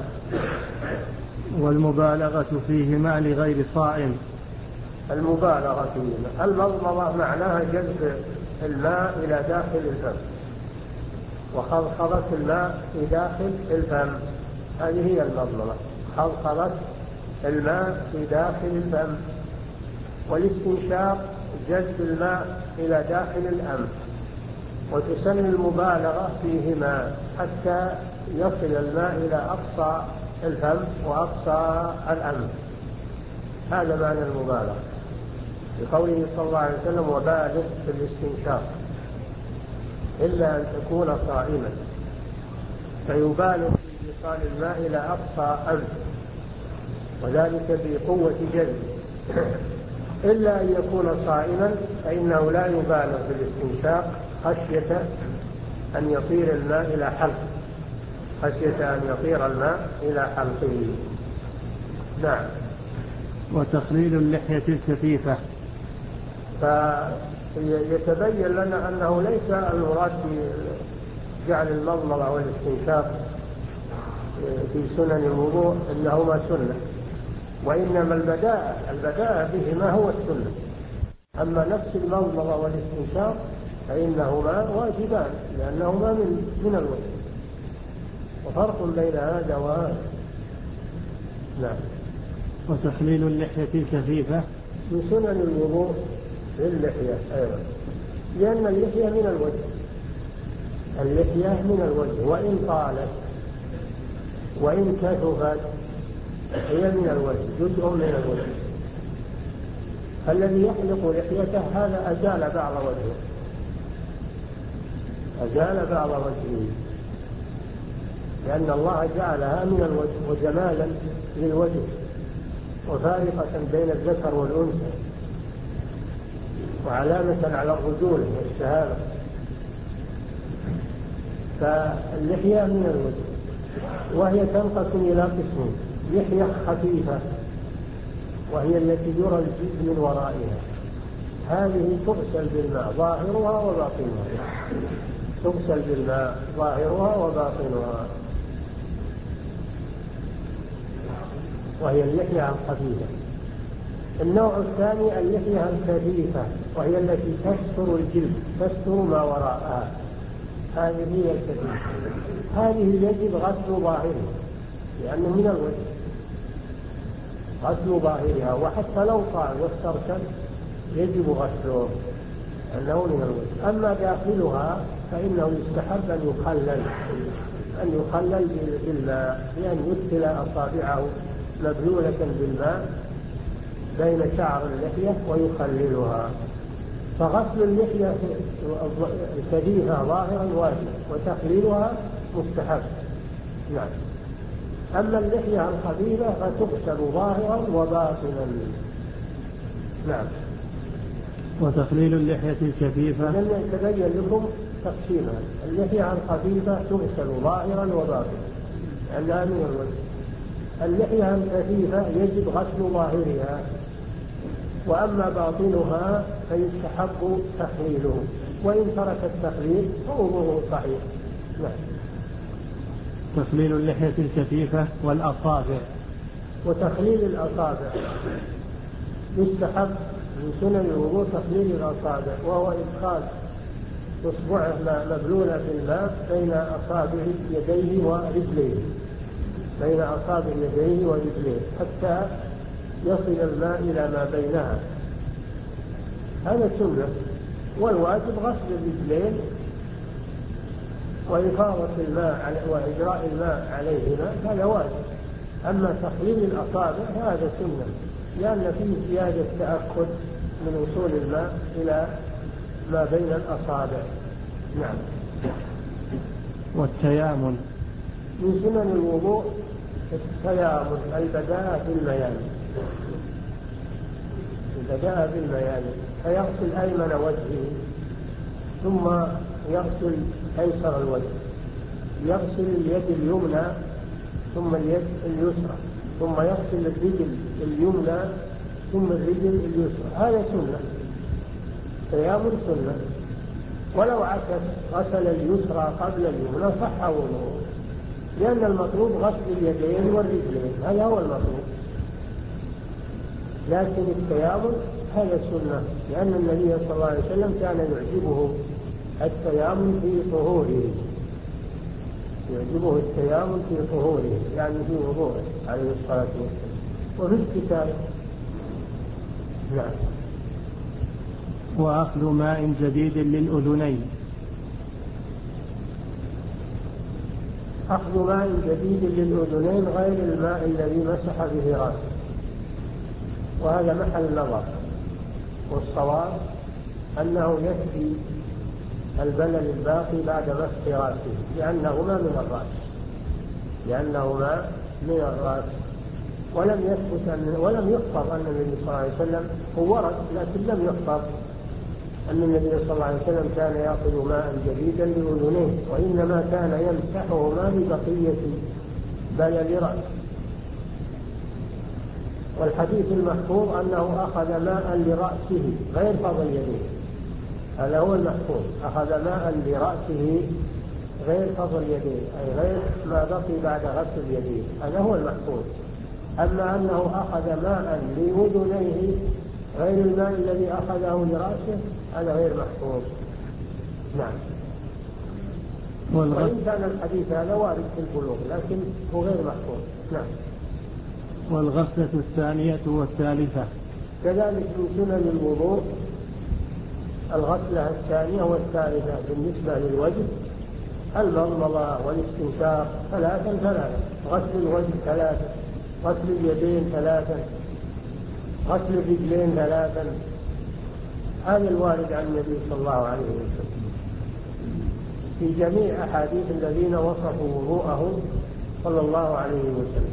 والمبالغة فيهما لغير صائم. المبالغة فيهما، المضمضة معناها جذب الماء إلى داخل الفم وخلخلة الماء في داخل الفم، هذه هي المضمضة، خلخلة الماء في داخل الفم. والاستنشاق جذب الماء إلى داخل الأنف، وتسمى المبالغة فيهما حتى يصل الماء إلى أقصى الفم وأقصى الأنف، هذا معنى المبالغة. بقوله صلى الله عليه وسلم وبالغ في الاستنشاق إلا أن تكون صائما، فيبالغ في إيصال الماء إلى أقصى أنف، وذلك بقوة جذبه. إلا أن يكون صائما فإنه لا يبالغ في الاستنشاق خشية أن يطير الماء إلى حلقه، خشية أن يطير الماء إلى حلقه. نعم. وتخليل اللحية الكثيفة، فيتبين لنا أنه ليس المراد بجعل المضمضة والاستنشاق في سنن الوضوء إنهما سنة، وإنما البداءة البداءة بهما هو السنة. أما نفس المضمضة والاستنشاق فإنهما واجبان لأنهما من, من الوجه، وفرق بين هذا وهذا. نعم. وتخليل اللحية الكثيفة من سنن الوضوء للحية أيضا، لأن اللحية من الوجه، اللحية من الوجه وإن طالت وإن كثفت هي من الوجه، جزء من الوجه. الذي يحلق لحيته هذا أزال بعض وجهه، أزال بعض وجهه، لأن الله جعلها من الوجه وجمالا للوجه وفارقة بين الذكر والأنثى وعلامة على الرجولة والشهامة. فاللحية من الوجه، وهي تنقسم إلى قسمين: لحية خفيفة وهي التي يرى الجلد من ورائها، هذه تغسل بالماء ظاهرها وباطنها، تغسل بالماء ظاهرها وباطنها، وهي اللحية الخفيفة. النوع الثاني اللحية الكثيفة، وهي التي تستر الجلد، تستر ما وراءها، هذه هي الكثيفة. هذه يجب غسل ظاهرها لأنه من الوجه، غسل ظاهرها، وحتى لو طال واسترسل يجب غسله لأنه من الوجه. أما داخلها فإنه يستحب أن يخلل أن يخلل بالماء، بأن يدخل أصابعه مبلولة بالماء بين شعر اللحية ويخللها. فغسل اللحية الكثيفة ظاهرا واجب، وتخليلها مستحب. نعم. أما اللحية الخفيفة فتغسل ظاهرا وباطنا. نعم. وتخليل اللحية الكثيفة لن يتبين لكم تقسيمها. اللحية الخفيفة تغسل ظاهرا وباطنا لأنها من الوجه. اللحية الكثيفة يجب غسل ظاهرها، وأما باطنها فيستحب تخليله، وإن ترك التخليل فوضوءه صحيح. نعم. تخليل اللحية الكثيفة والأصابع. وتخليل الأصابع يستحب من سنن الوضوء تخليل الأصابع، وهو إدخال إصبعه مبلولة في الماء بين أصابع يديه ورجليه، بين أصابع يديه ورجليه حتى يصل الماء إلى ما بينها، هذا سنة. والواجب غسل الرجلين وإفاضة الماء وإجراء الماء عليهما، هذا واجب. أما تخليل الأصابع هذا سنة، لأن فيه زيادة تأكد من وصول الماء إلى ما بين الأصابع. نعم. والتيامن. من سنن الوضوء التيامن، البداءة بالميامن، البداءة بالميامن، فيغسل أيمن وجهه ثم يغسل أيسر الوجه، يغسل اليد اليمنى ثم اليد اليسرى، ثم يغسل الرجل اليمنى ثم الرجل اليسرى. هذا سنة، تيام سنة. ولو عكس غسل اليسرى قبل اليمنى صح وضوءه، لأن المطلوب غسل اليدين والرجلين، هذا هو المطلوب. لكن التيامن هذا سنة، لأن النبي صلى الله عليه وسلم كان يعجبه التيامن في طهوره، يعجبه التيامن في طهوره يعني في وضوءه عليه الصلاة والسلام وفي الكتاب. نعم. وأخذ ماء جديد للأذنين. أخذ ماء جديد للأذنين غير الماء الذي مسح به رأسه، وهذا محل نظر، والصواب أنه يكفي البلل الباقي بعد مسح رأسه، لأنهما من الرأس لأنهما من الرأس ولم يثبت أن ولم يخبر أن النبي صلى الله عليه وسلم، هو ورد لكن لم يخبر أن النبي صلى الله عليه وسلم كان يأخذ ماء جديدا لأذنيه، وإنما كان يمسحهما ببقية بلل رأسه. والحديث المحفوظ أنه أخذ ماء لرأسه غير فضل يديه، هذا هو المحفوظ، أخذ ماء لرأسه غير فضل يديه، أي غير ما بقي بعد غسل يديه، هذا هو المحفوظ. أما أنه أخذ ماء لأذنيه غير الماء الذي أخذه لرأسه هذا غير محفوظ. نعم. وإن كان الحديث هذا وارد في البلوغ لكن هو غير محفوظ. نعم. والغسلة الثانية والثالثة كذلك من سنن الوضوء الغسلة الثانية والثالثة بالنسبة للوجه، المضمضة والاستنشاق ثلاثا ثلاثا، غسل الوجه ثلاثا، غسل اليدين ثلاثا، غسل الرجلين ثلاثا، هذا الوارد عن النبي صلى الله عليه وسلم في جميع أحاديث الذين وصفوا وضوءهم صلى الله عليه وسلم.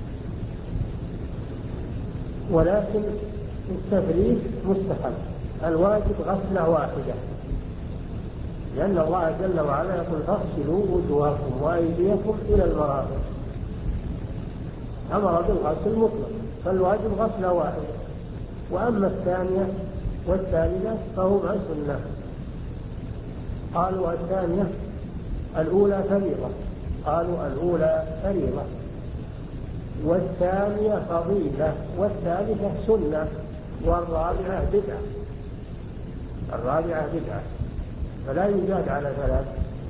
ولكن التفريق مستحب، الواجب غسلة واحدة، لأن الله جل وعلا يقول فاغسلوا وجوهكم وأيديكم إلى المرافق، أمر بالغسل مطلق، فالواجب غسلة واحدة. وأما الثانية والثالثة فهما سنة. قالوا الثانية الأولى فريضة، قالوا الأولى فريضة، والثانية فضيلة، والثالثة سنة، والرابعة بدعة، الرابعة بدعة، فلا يزاد على ثلاث.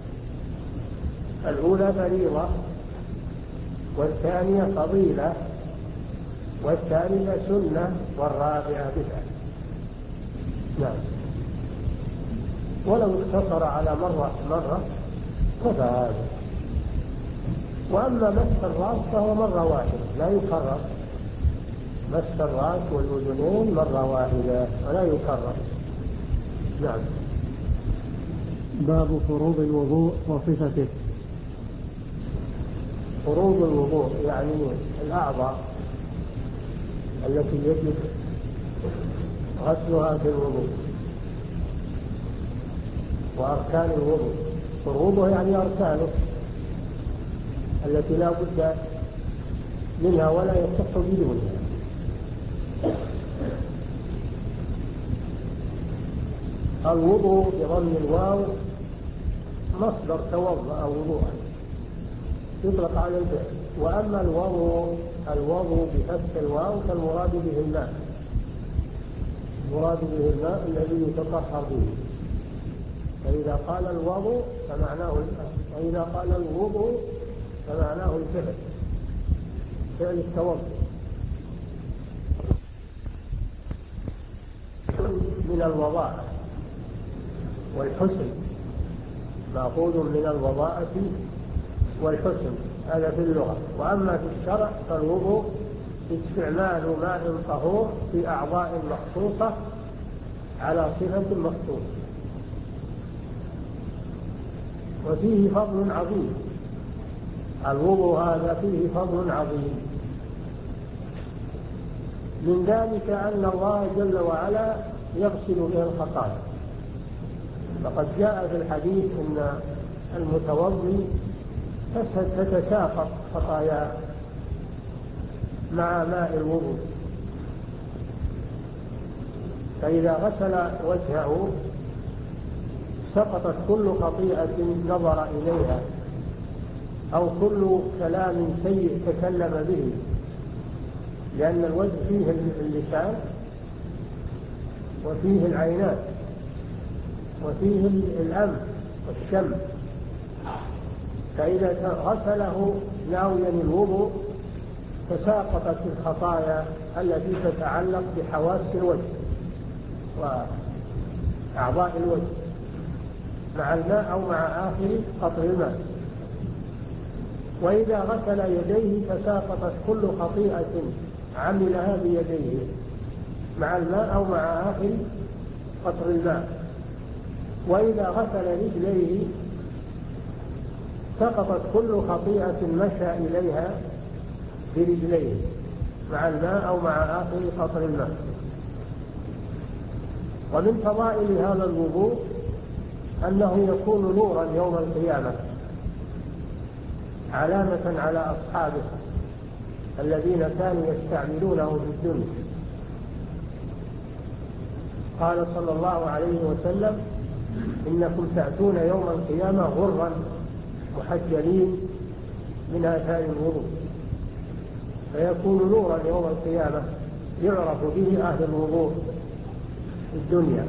الأولى فريضة، والثانية فضيلة، والثالثة سنة، والرابعة بدعة. نعم. ولو اقتصر على مرة مرة كفى هذا. وأما مس الرأس فهو مرة واحدة لا يكرر، مس الرأس والأذنين مرة واحدة ولا يكرر. نعم. باب فروض الوضوء وصفته. فروض الوضوء يعني الأعضاء التي يجب غسلها في الوضوء، وأركان الوضوء، فروضه يعني أركانه التي لا بد منها ولا يصح بدونها. الوضوء بضم الواو مصدر توضأ وضوءا يطلق على الفعل، وأما الوضوء الوضوء بفتح الواو فالمراد به الماء، المراد به الماء الذي يتطهر به، فإذا قال الوضوء فمعناه الماء، وإذا قال الوضوء فمعناه الفعل، فعل التوضؤ. من الوضاءة والحسن، مأخوذ من الوضاءة والحسن، هذا في اللغة. وأما في الشرع فالوضوء استعمال ماء طهور في أعضاء مخصوصة على صفة مخصوصة، وفيه فضل عظيم. الوضوء هذا فيه فضل عظيم، من ذلك أن الله جل وعلا يغسل به الخطايا، فقد جاء في الحديث أن المتوضي تتساقط خطاياه مع ماء الوضوء، فإذا غسل وجهه سقطت كل خطيئة نظر إليها أو كل كلام سيء تكلم به، لأن الوجه فيه اللسان وفيه العينات وفيه الأنف والشم، فإذا غسله ناويا الوضوء تساقطت الخطايا التي تتعلق بحواس الوجه وأعضاء الوجه مع الماء أو مع آخر قطر الماء. وإذا غسل يديه تساقطت كل خطيئة عملها بيديه مع الماء أو مع آخر قطر الماء. وإذا غسل رجليه سقطت كل خطيئة مشى إليها برجليه مع الماء أو مع آخر قطر الماء. ومن فضائل هذا الوضوء أنه يكون نورا يوم القيامة، علامة على أصحابه الذين كانوا يستعملونه في الدنيا. قال صلى الله عليه وسلم: إنكم تأتون يوم القيامة غرا محجلين من آثار الوضوء، فيكون نورا يوم القيامة يعرف به أهل الوضوء في الدنيا،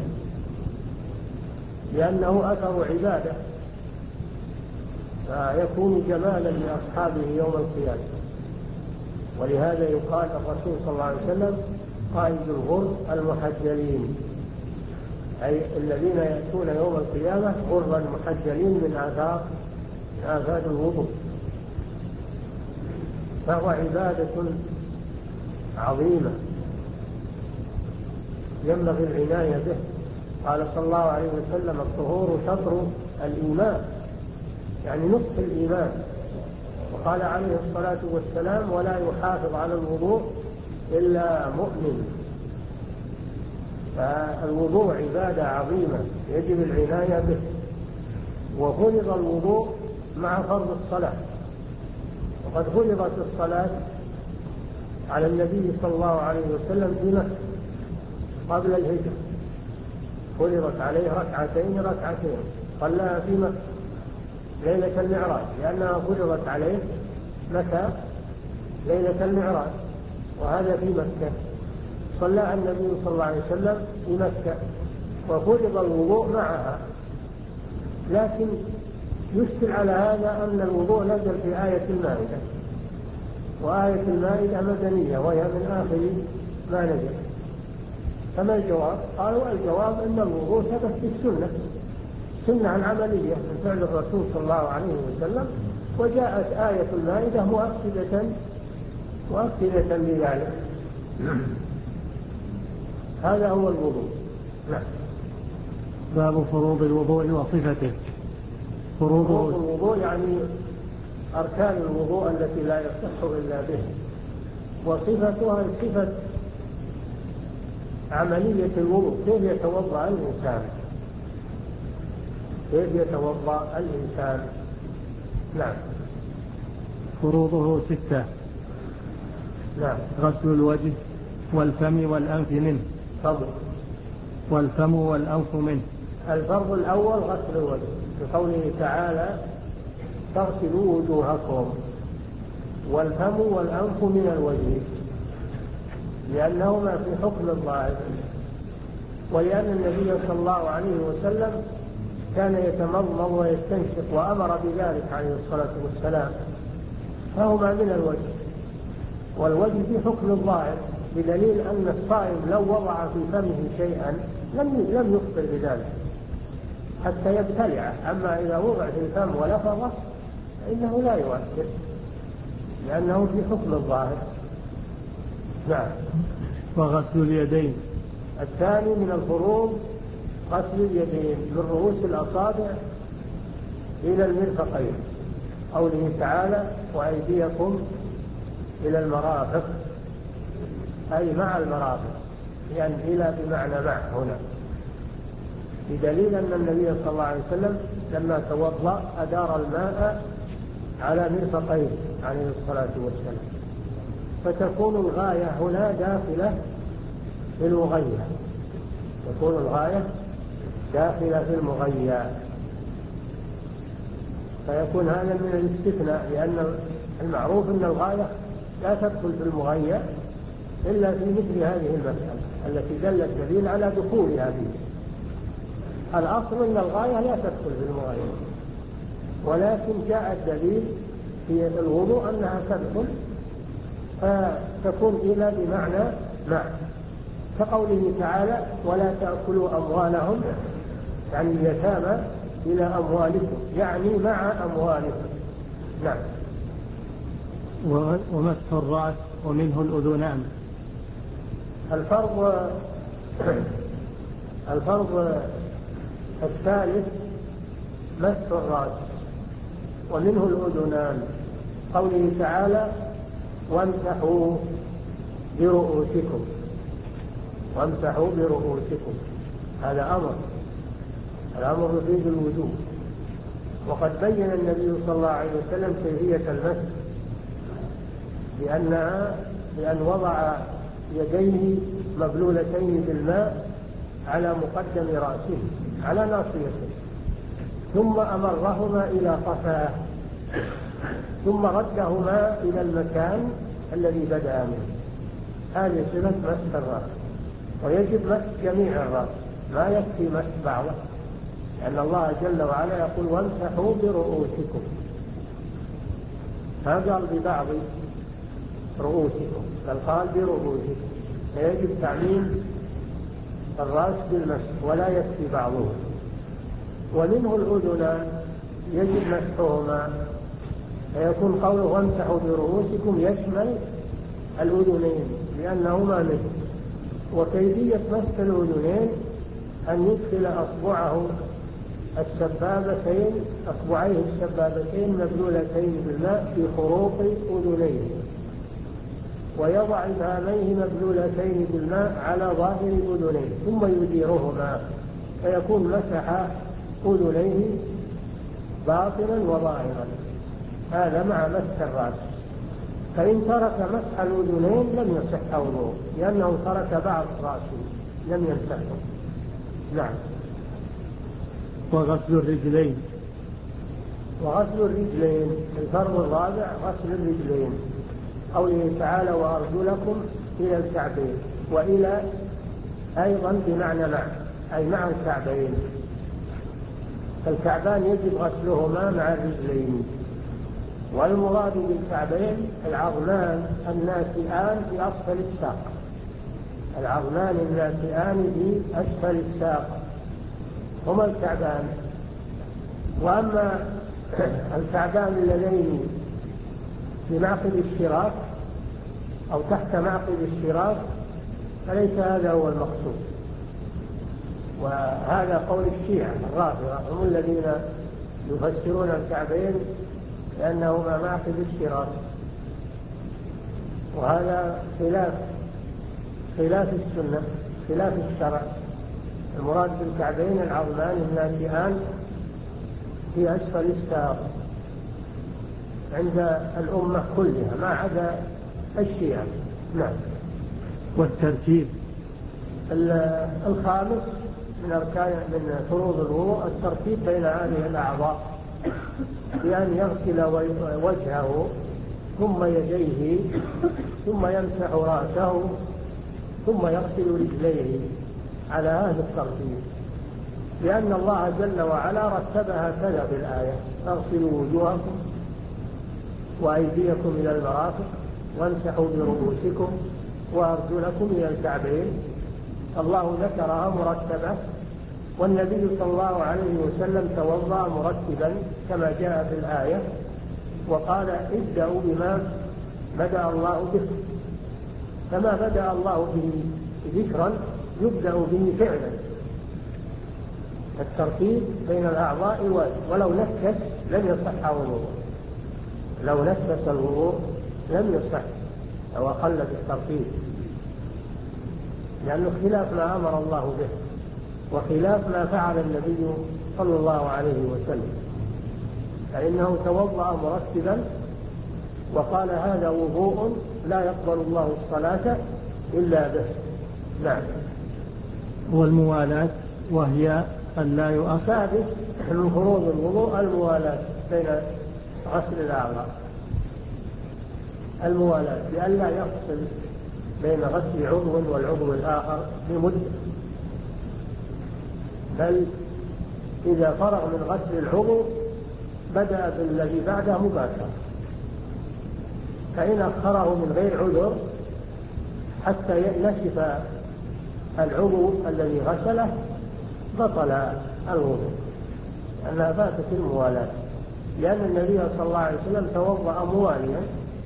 لأنه أثر عبادة، فيكون جمالا لأصحابه يوم القيامة. ولهذا يقال الرسول صلى الله عليه وسلم: قائد الغر المحجلين، أي الذين يأتون يوم القيامة غرا محجلين من آثار من آثار الوضوء. فهو عبادة عظيمة ينبغي العناية به. قال صلى الله عليه وسلم: الطهور شطر الإيمان، يعني نصف الإيمان. وقال عليه الصلاة والسلام: ولا يحافظ على الوضوء إلا مؤمن. فالوضوء عبادة عظيمة يجب العناية به. وفرض الوضوء مع فرض الصلاة، وقد فرضت الصلاة على النبي صلى الله عليه وسلم في مكة قبل الهجرة، فرضت عليه ركعتين ركعتين صلاها في مكة ليلة المعراج، لأنها فرضت عليه متى؟ ليلة المعراج، وهذا في مكة. صلى النبي صلى الله عليه وسلم في مكة وفرض الوضوء معها. لكن يشكل على هذا أن الوضوء نزل في آية المائدة، وآية المائدة مدنية وهي من آخر ما نزل. فما الجواب؟ قالوا: الجواب أن الوضوء ثبت في السنة، سنة العملية من فعل الرسول صلى الله عليه وسلم، وجاءت آية المائدة مؤكدة مؤكدة لذلك. هذا هو الوضوء. نعم. باب فروض الوضوء وصفته. فروض الوضوء يعني أركان الوضوء التي لا يصح إلا به، وصفتها صفة عملية الوضوء، كيف يتوضأ الإنسان كيف يتوضأ الإنسان. نعم. فروضه ستة. نعم. غسل الوجه والفم والأنف منه. فضل. والفم والأنف منه. الفرض الأول غسل الوجه، بقوله تعالى: تغسلوا وجوهكم. والفم والأنف من الوجه، لأنهما في حكم الظاهر، ولأن النبي صلى الله عليه وسلم كان يتمضمض ويستنشق وأمر بذلك عليه الصلاة والسلام، فهما من الوجه. والوجه في حكم الظاهر، بدليل أن الصائم لو وضع في فمه شيئا لم لم يفطر بذلك حتى يبتلعه. أما إذا وضع في الفم ولفظه فإنه لا يؤثر، لأنه في حكم الظاهر. نعم. وغسل اليدين. الثاني من الفروض غسل اليدين من رؤوس الأصابع إلى المرفقين، قوله تعالى: وأيديكم إلى المرافق، أي مع المرافق، يعني إلى بمعنى مع هنا. بدليل أن النبي صلى الله عليه وسلم لما توضأ أدار الماء على مرفقيه عليه الصلاة والسلام. فتكون الغاية هنا داخلة في المغية، تكون الغاية داخلة في المغية، فيكون هذا من الاستثناء، لأن المعروف أن الغاية لا تدخل في المغية إلا في مثل هذه المسألة التي دل الدليل على دخولها فيه. الأصل أن الغاية لا تدخل في المغية، ولكن جاء الدليل في الوضوء أنها تدخل، فتكون إلى بمعنى مع، كقوله تعالى ولا تأكلوا أموالهم يعني اليتامى إلى أموالكم، يعني مع أموالكم. نعم. ومسح الرأس ومنه الأذنان. الفرض الفرض الثالث مسح الرأس ومنه الأذنان، قوله تعالى وامسحوا برؤوسكم، وامسحوا برؤوسكم، هذا أمر، الأمر يفيد الوجوب. وقد بين النبي صلى الله عليه وسلم كيفية المسح بأنها بأن وضع يديه مبلولتين بالماء على مقدم رأسه على ناصيته، ثم أمرهما إلى قفاه، ثم ردهما إلى المكان الذي بدأ منه. هذه صفة مسح الرأس، ويجب مسح جميع الرأس، ما يكفي مسح بعضه، لأن الله جل وعلا يقول وامسحوا برؤوسكم، ما قال ببعض رؤوسكم بل قال برؤوسكم، فيجب تعميم الرأس بالمسح ولا يكفي بعضه. ومنه الأذنان يجب مسحهما، فيكون قوله وامسحوا برؤوسكم يشمل الأذنين لأنهما مثل. وكيفية مسح الأذنين أن يدخل أصبعه السبابتين أصبعيه السبابتين مبلولتين بالماء في خروق أذنيه، ويضع إبهاميه مبلولتين بالماء على ظاهر أذنيه ثم يديرهما، فيكون مسح أذنيه باطنا وظاهرا. هذا مع مسح الرأس. فإن ترك مسح الأذنين لم يصح وضوءه، لأنه ترك بعض رأسه لم يمسحه. نعم. وغسل الرجلين. وغسل الرجلين الفرض الرابع غسل الرجلين، قوله تعالى وأرجلكم إلى الكعبين، وإلى أيضا بمعنى مع، أي مع الكعبين. الكعبان يجب غسلهما مع الرجلين، والمراد بالكعبين العظمان الناتئان في أسفل الساق، العظمان الناتئان في أسفل الساق هما الكعبان. وأما الكعبان اللذين في معقد الشراك أو تحت معقد الشراك فليس هذا هو المقصود، وهذا قول الشيعة الرافضة، هم الذين يفسرون الكعبين لأنهما معقد الشراك، وهذا خلاف خلاف السنة خلاف الشرع. المراد بالكعبين العظمان الناتئان في أسفل الساق عند الأمة كلها ما عدا الشيعة. نعم. والترتيب الخامس من أركان من فروض الوضوء الترتيب بين هذه الأعضاء، بأن يغسل وجهه ثم يديه ثم يمسح رأسه ثم يغسل رجليه على هذا الترتيب، لأن الله جل وعلا رتبها كذا في الآية اغسلوا وجوهكم وأيديكم إلى المرافق وامسحوا برؤوسكم وأرجلكم إلى الكعبين. الله ذكرها مرتبة، والنبي صلى الله عليه وسلم توضأ مرتبا كما جاء في الآية، وقال ابدأوا بما بدأ الله به، فما بدأ الله به ذكرا يبدأ به فعلا. الترتيب بين الأعضاء واجب، ولو نكس لم يصح وضوءه، لو نكس الوضوء لم يصح أو أقل بالترتيب، لأنه خلاف ما أمر الله به. وخلاف ما فعل النبي صلى الله عليه وسلم، فإنه توضأ مرتبا وقال هذا وضوء لا يقبل الله الصلاة إلا به. نعم. والموالاة وهي أن لا يؤخر. سادس من فروض الوضوء الموالاة بين غسل الأعضاء، الموالاة لأن لا يفصل بين غسل عضو والعضو الآخر بمدة، بل إذا فرغ من غسل العضو بدأ بالذي بعده مباشرة، فإن أخره من غير عذر حتى ينشف العضو الذي غسله بطل الوضوء، أنها فاتت الموالاة، لأن النبي صلى الله عليه وسلم توضأ مواليا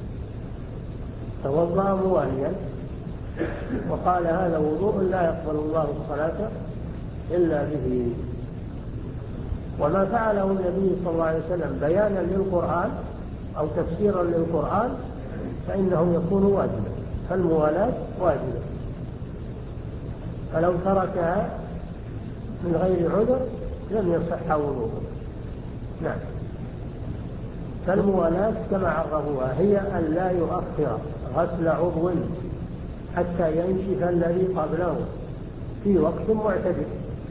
توضأ مواليا وقال هذا وضوء لا يقبل الله الصلاة إلا به. وما فعله النبي صلى الله عليه وسلم بيانا للقرآن أو تفسيرا للقرآن فإنه يكون واجبا، فالموالاة واجبة، فلو تركها من غير عذر لم يصح وضوءه. نعم. فالموالاة كما عرفوها هي أن لا يؤخر غسل عضو حتى ينشف الذي قبله في وقت معتدل.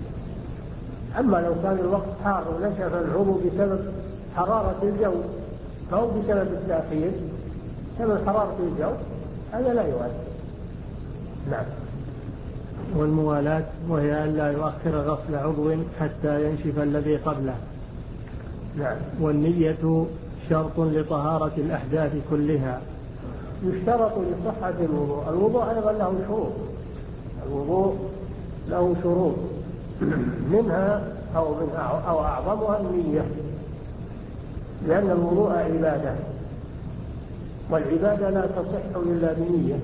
أما لو كان الوقت حار ونشف العضو بسبب حرارة الجو أو بسبب التأخير بسبب حرارة الجو هذا لا يؤثر. نعم. والموالاة وهي أن لا يؤخر غسل عضو حتى ينشف الذي قبله. نعم. والنية شرط لطهارة الأحداث كلها. يشترط لصحة الوضوء. الوضوء أيضا له شروط، الوضوء له شروط منها أو من أو أعظمها النية، لأن الوضوء عبادة، والعبادة لا تصح إلا بنية،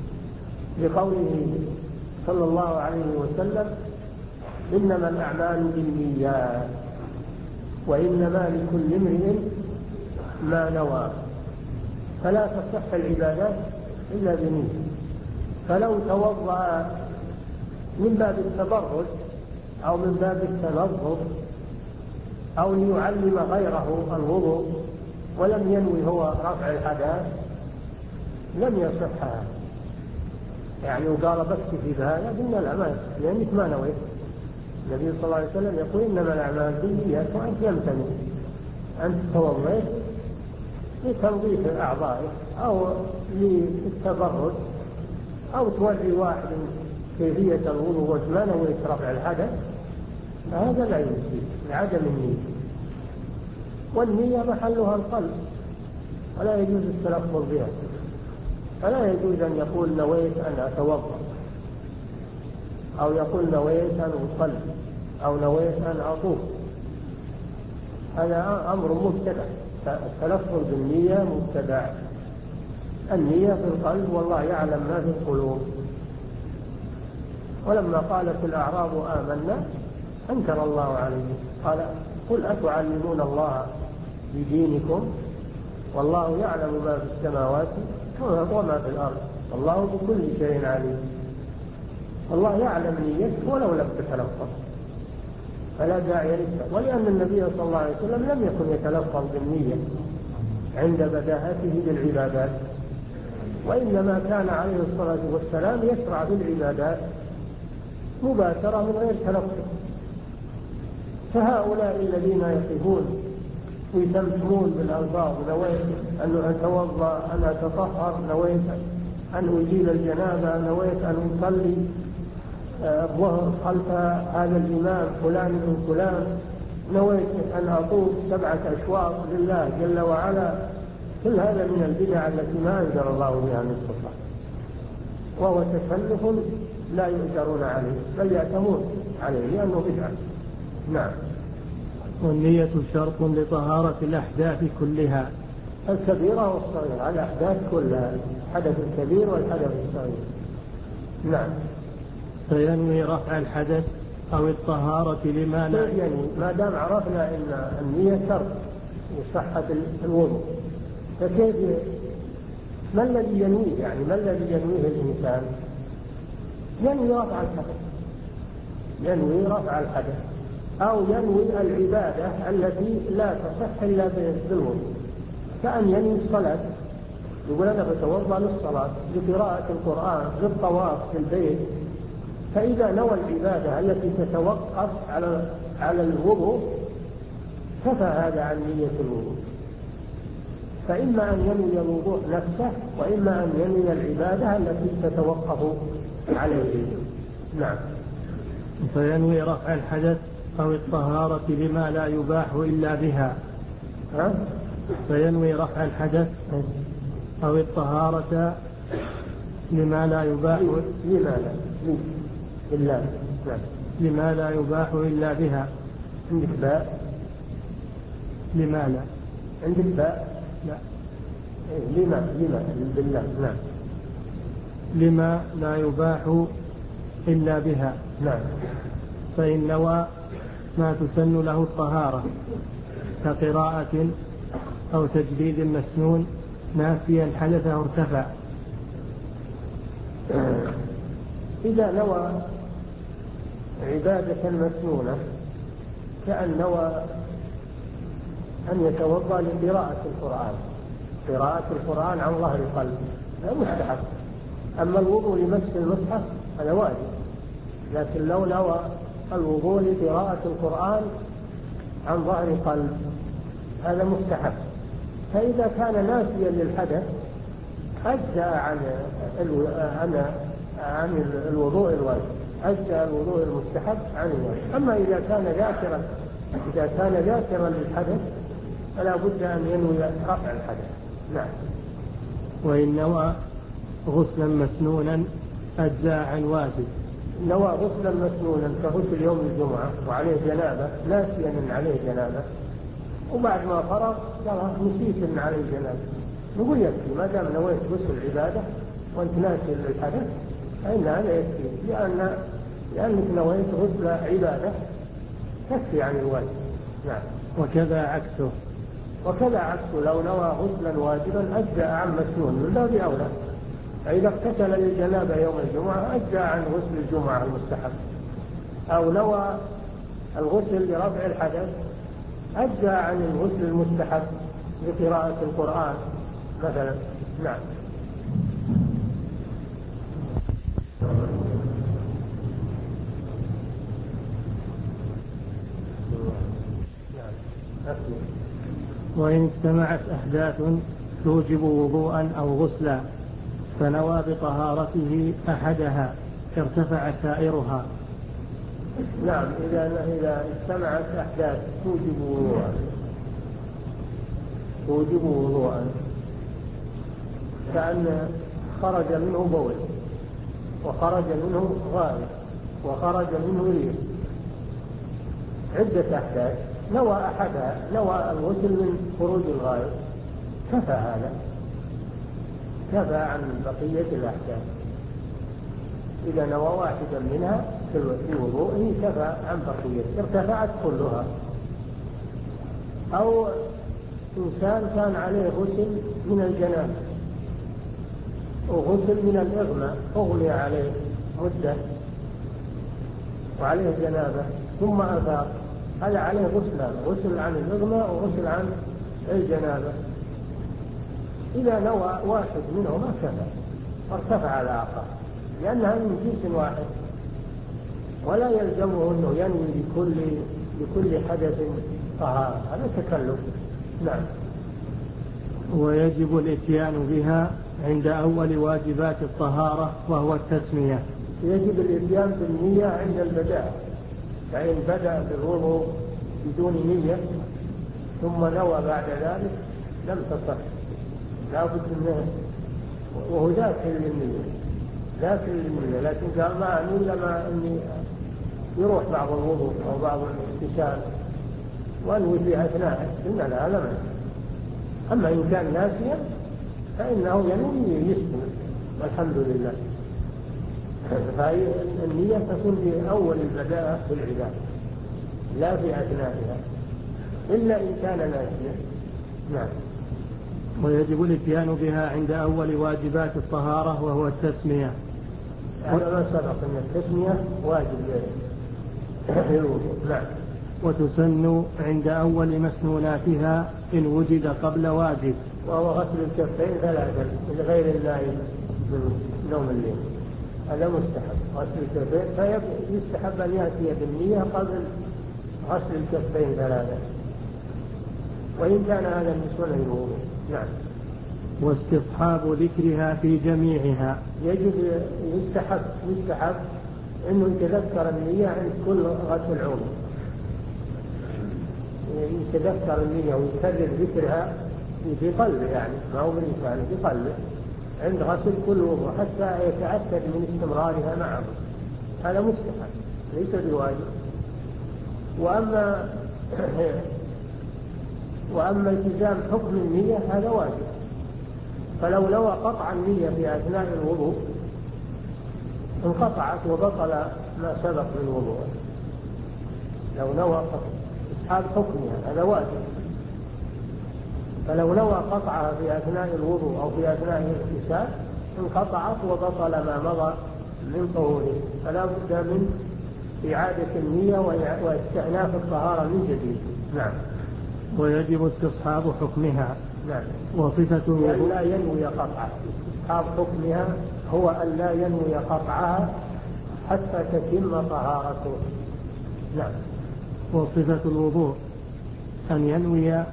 لقوله صلى الله عليه وسلم إنما الأعمال بالنيات وإنما لكل امرئ ما نوى، فلا تصح العبادات إلا بنية. فلو توضأ من باب التبرج أو من باب التنظف أو ليعلم غيره الوضوء ولم ينوي هو رفع الحدث لم يصح هذا، يعني وقال بكتفي بهذا قلنا لا ما يصح لأنك ما نويت. النبي صلى الله عليه وسلم يقول إنما الأعمال بالنيات وأنت لم تنوي، أنت توضيت لتنظيف الأعضاء أو للتبرد أو توري واحد كيفية الوضوء وما نويت رفع الحدث، فهذا لا يجوز لعدم النية. والنية محلها القلب ولا يجوز التلفظ بها، فلا يجوز أن يقول نويت أن أتوضأ أو يقول نويت أن أصلي أو نويت أن أطوف، هذا أمر مبتدع. التلفظ بالنية مبتدع، النية في القلب والله يعلم ما في القلوب. ولما قالت الأعراب آمنا أنكر الله عليهم قال قل أتعلمون الله بدينكم والله يعلم ما في السماوات وما في الأرض والله بكل شيء عليم. والله يعلم نيتك ولو لم تتلفظ، فلا داعي لك. ولأن النبي صلى الله عليه وسلم لم يكن يتلفظ بالنية عند بداهته بالعبادات، وإنما كان عليه الصلاة والسلام يشرع بالعبادات مباشرة من غير تلفظ. فهؤلاء الذين يقفون ويتمتمون بالألفاظ نويت أن أتوضأ أن أتطهر نويت أن أزيل الجنابة نويت أن أصلي الظهر خلف هذا الإمام فلان من فلان نويت أن أطوف سبعة أشواط لله جل وعلا، كل هذا من البدع التي ما أنزل الله بها من سلطان، وهو تكلف لا يؤجرون عليه بل يأتمون عليه لأنه بدعة. نعم. والنية شرط لطهارة الأحداث كلها، الكبيرة والصغيرة، الأحداث كلها، الحدث الكبير والحدث الصغير. نعم. فينوي رفع الحدث أو الطهارة لما لا يعني ما دام عرفنا أن النية شرط لصحة الوضوء، فكيف ما الذي ينويه؟ يعني ما الذي ينويه الإنسان؟ ينوي رفع الحدث ينوي رفع الحدث أو ينوي العبادة التي لا تصح إلا بالوضوء، كأن ينوي الصلاة، يقول أنا بتوضأ للصلاة، لقراءة القرآن، للطواف في البيت. فإذا نوى العبادة التي تتوقف على على الوضوء كفى هذا عن نية الوضوء. فإما أن ينوي الوضوء نفسه وإما أن ينوي العبادة التي تتوقف عليه. نعم. فينوي رفع الحدث أو الطهارة لما لا يباح إلا بها. ها؟ فينوي رفع الحدث أو الطهارة لما لا يباح لما لا إلا نعم. لما لا يباح إلا بها. عندك باء؟ لما لا عندك باء؟ لا. إيه لما لما بالله. نعم. لما لا يباح إلا بها. نعم. فإن نوى ما تسن له الطهارة كقراءة أو تجديد مسنون ناسيا حدثه ارتفع. إذا نوى عبادة مسنونة كأن نوى أن يتوضأ لقراءة القرآن، قراءة القرآن عن ظهر القلب لا مستحب. أما الوضوء لمس المصحف هذا واجب، لكن لو نوى الوضوء لقراءة القرآن عن ظهر قلب هذا مستحب. فإذا كان ناسيا للحدث أجزأ عن عن عن الوضوء الواجب، أجزأ الوضوء المستحب عن الواجب. أما إذا كان ذاكرا إذا كان ذاكرا للحدث فلا بد أن ينوي رفع الحدث. نعم. وإن نوى غسلا مسنونا أجزأ عن واجب. نوى غسلا مسنونا كغسل يوم الجمعة وعليه جنابة، ناسيا أن عليه جنابة، وبعد ما فرغ قال نسيت أن عليه جنابة، نقول يكفي ما دام نويت غسل العبادة وأنت ناسي للحدث فإن هذا يكفي، لأن لأنك نويت غسل عبادة تكفي عن الواجب. نعم. وكذا عكسه. وكذا عكسه لو نوى غسلا واجبا أجزأ عن مسنون من باب أولى. فإذا اغتسل للجنابة يوم الجمعة أجزأ عن غسل الجمعة المستحب، أو نوى الغسل لرفع الحدث أجزأ عن الغسل المستحب لقراءة القرآن مثلا. نعم. وإن اجتمعت أحداث توجب وضوءا أو غسلا فنوى بطهارته أحدها ارتفع سائرها. نعم. إذا إذا اجتمعت أحداث توجب وضوءا توجب وضوءا كأن خرج منه بول وخرج منه غائط وخرج منه ريح، عدة أحداث، نوى أحدها، نوى الغسل من خروج الغائط، كفى هذا، كفى عن بقية الأحداث. إذا نوى واحدا منها في وضوءه كفى عن بقية، ارتفعت كلها. أو إنسان كان عليه غسل من الجنابة وغسل من الإغماء، أغمي عليه مدة وعليه جنابة ثم أفاق، هذا عليه غسلان، غسل عن الإغماء وغسل عن الجنابة. إذا نوى واحد منهما كفى وارتفع الآخر، لأنها من جنس واحد، ولا يلزمه أنه ينوي لكل لكل حدث طهارة، هذا تكلف. نعم. ويجب الإتيان بها عند أول واجبات الطهارة وهو التسمية. يجب الإتيان بالنية عند البداء، فإن بدأ بالوضوء بدون نية ثم نوى بعد ذلك لم تصح، لا بد منه، وهو ذاكر للنية ذاكر للنية، لكن قال ما أني لما أني يروح بعض الوضوء أو بعض الاغتسال وأنوي في أثناءه، إن لا لم. أما إن كان ناسيا فإنه ينوي يسلم والحمد لله. فالنية تكون في أول البداء في العبادة لا في أثنائها إلا إن كان ناسيا. نعم. ويجب الاتيان بها عند أول واجبات الطهارة وهو التسمية. هذا ما سبق أن التسمية واجب نعم. وتسن عند أول مسنوناتها إن وجد قبل واجب. وهو غسل الكفين ثلاثا من غير النائم من نوم الليل، هذا مستحب غسل الكفين، فيستحب أن يأتي بالنية قبل غسل الكفين ثلاثا وإن كان هذا من سنن الوضوء. نعم. واستصحاب ذكرها في جميعها، يجب يستحب يستحب إنه يتذكر النية عند كل غسل عضو، يتذكر النية ويكرر ذكرها في قلبه، يعني ما هو من لسانه، في قلبه عند غسل كل وضوء حتى يتأكد من استمرارها معه، هذا مستحب ليس بواجب. وأما وأما التزام حكم النية هذا واجب، فلو نوى قطع النية في أثناء الوضوء انقطعت وبطل ما سبق من وضوء. لو نوى إسحاب حكمها هذا واجب، فلو نوى قطعها في أثناء الوضوء أو في أثناء الاغتسال انقطعت وبطل ما مضى من طهوره، فلا بد من إعادة النية واستئناف الطهارة من جديد. نعم. ويجب استصحاب حكمها. نعم. وصفة الوضوء لا ينوي قطعها، استصحاب حكمها هو أن لا ينوي قطعها حتى تتم طهارته. نعم. وصفة الوضوء أن ينوي.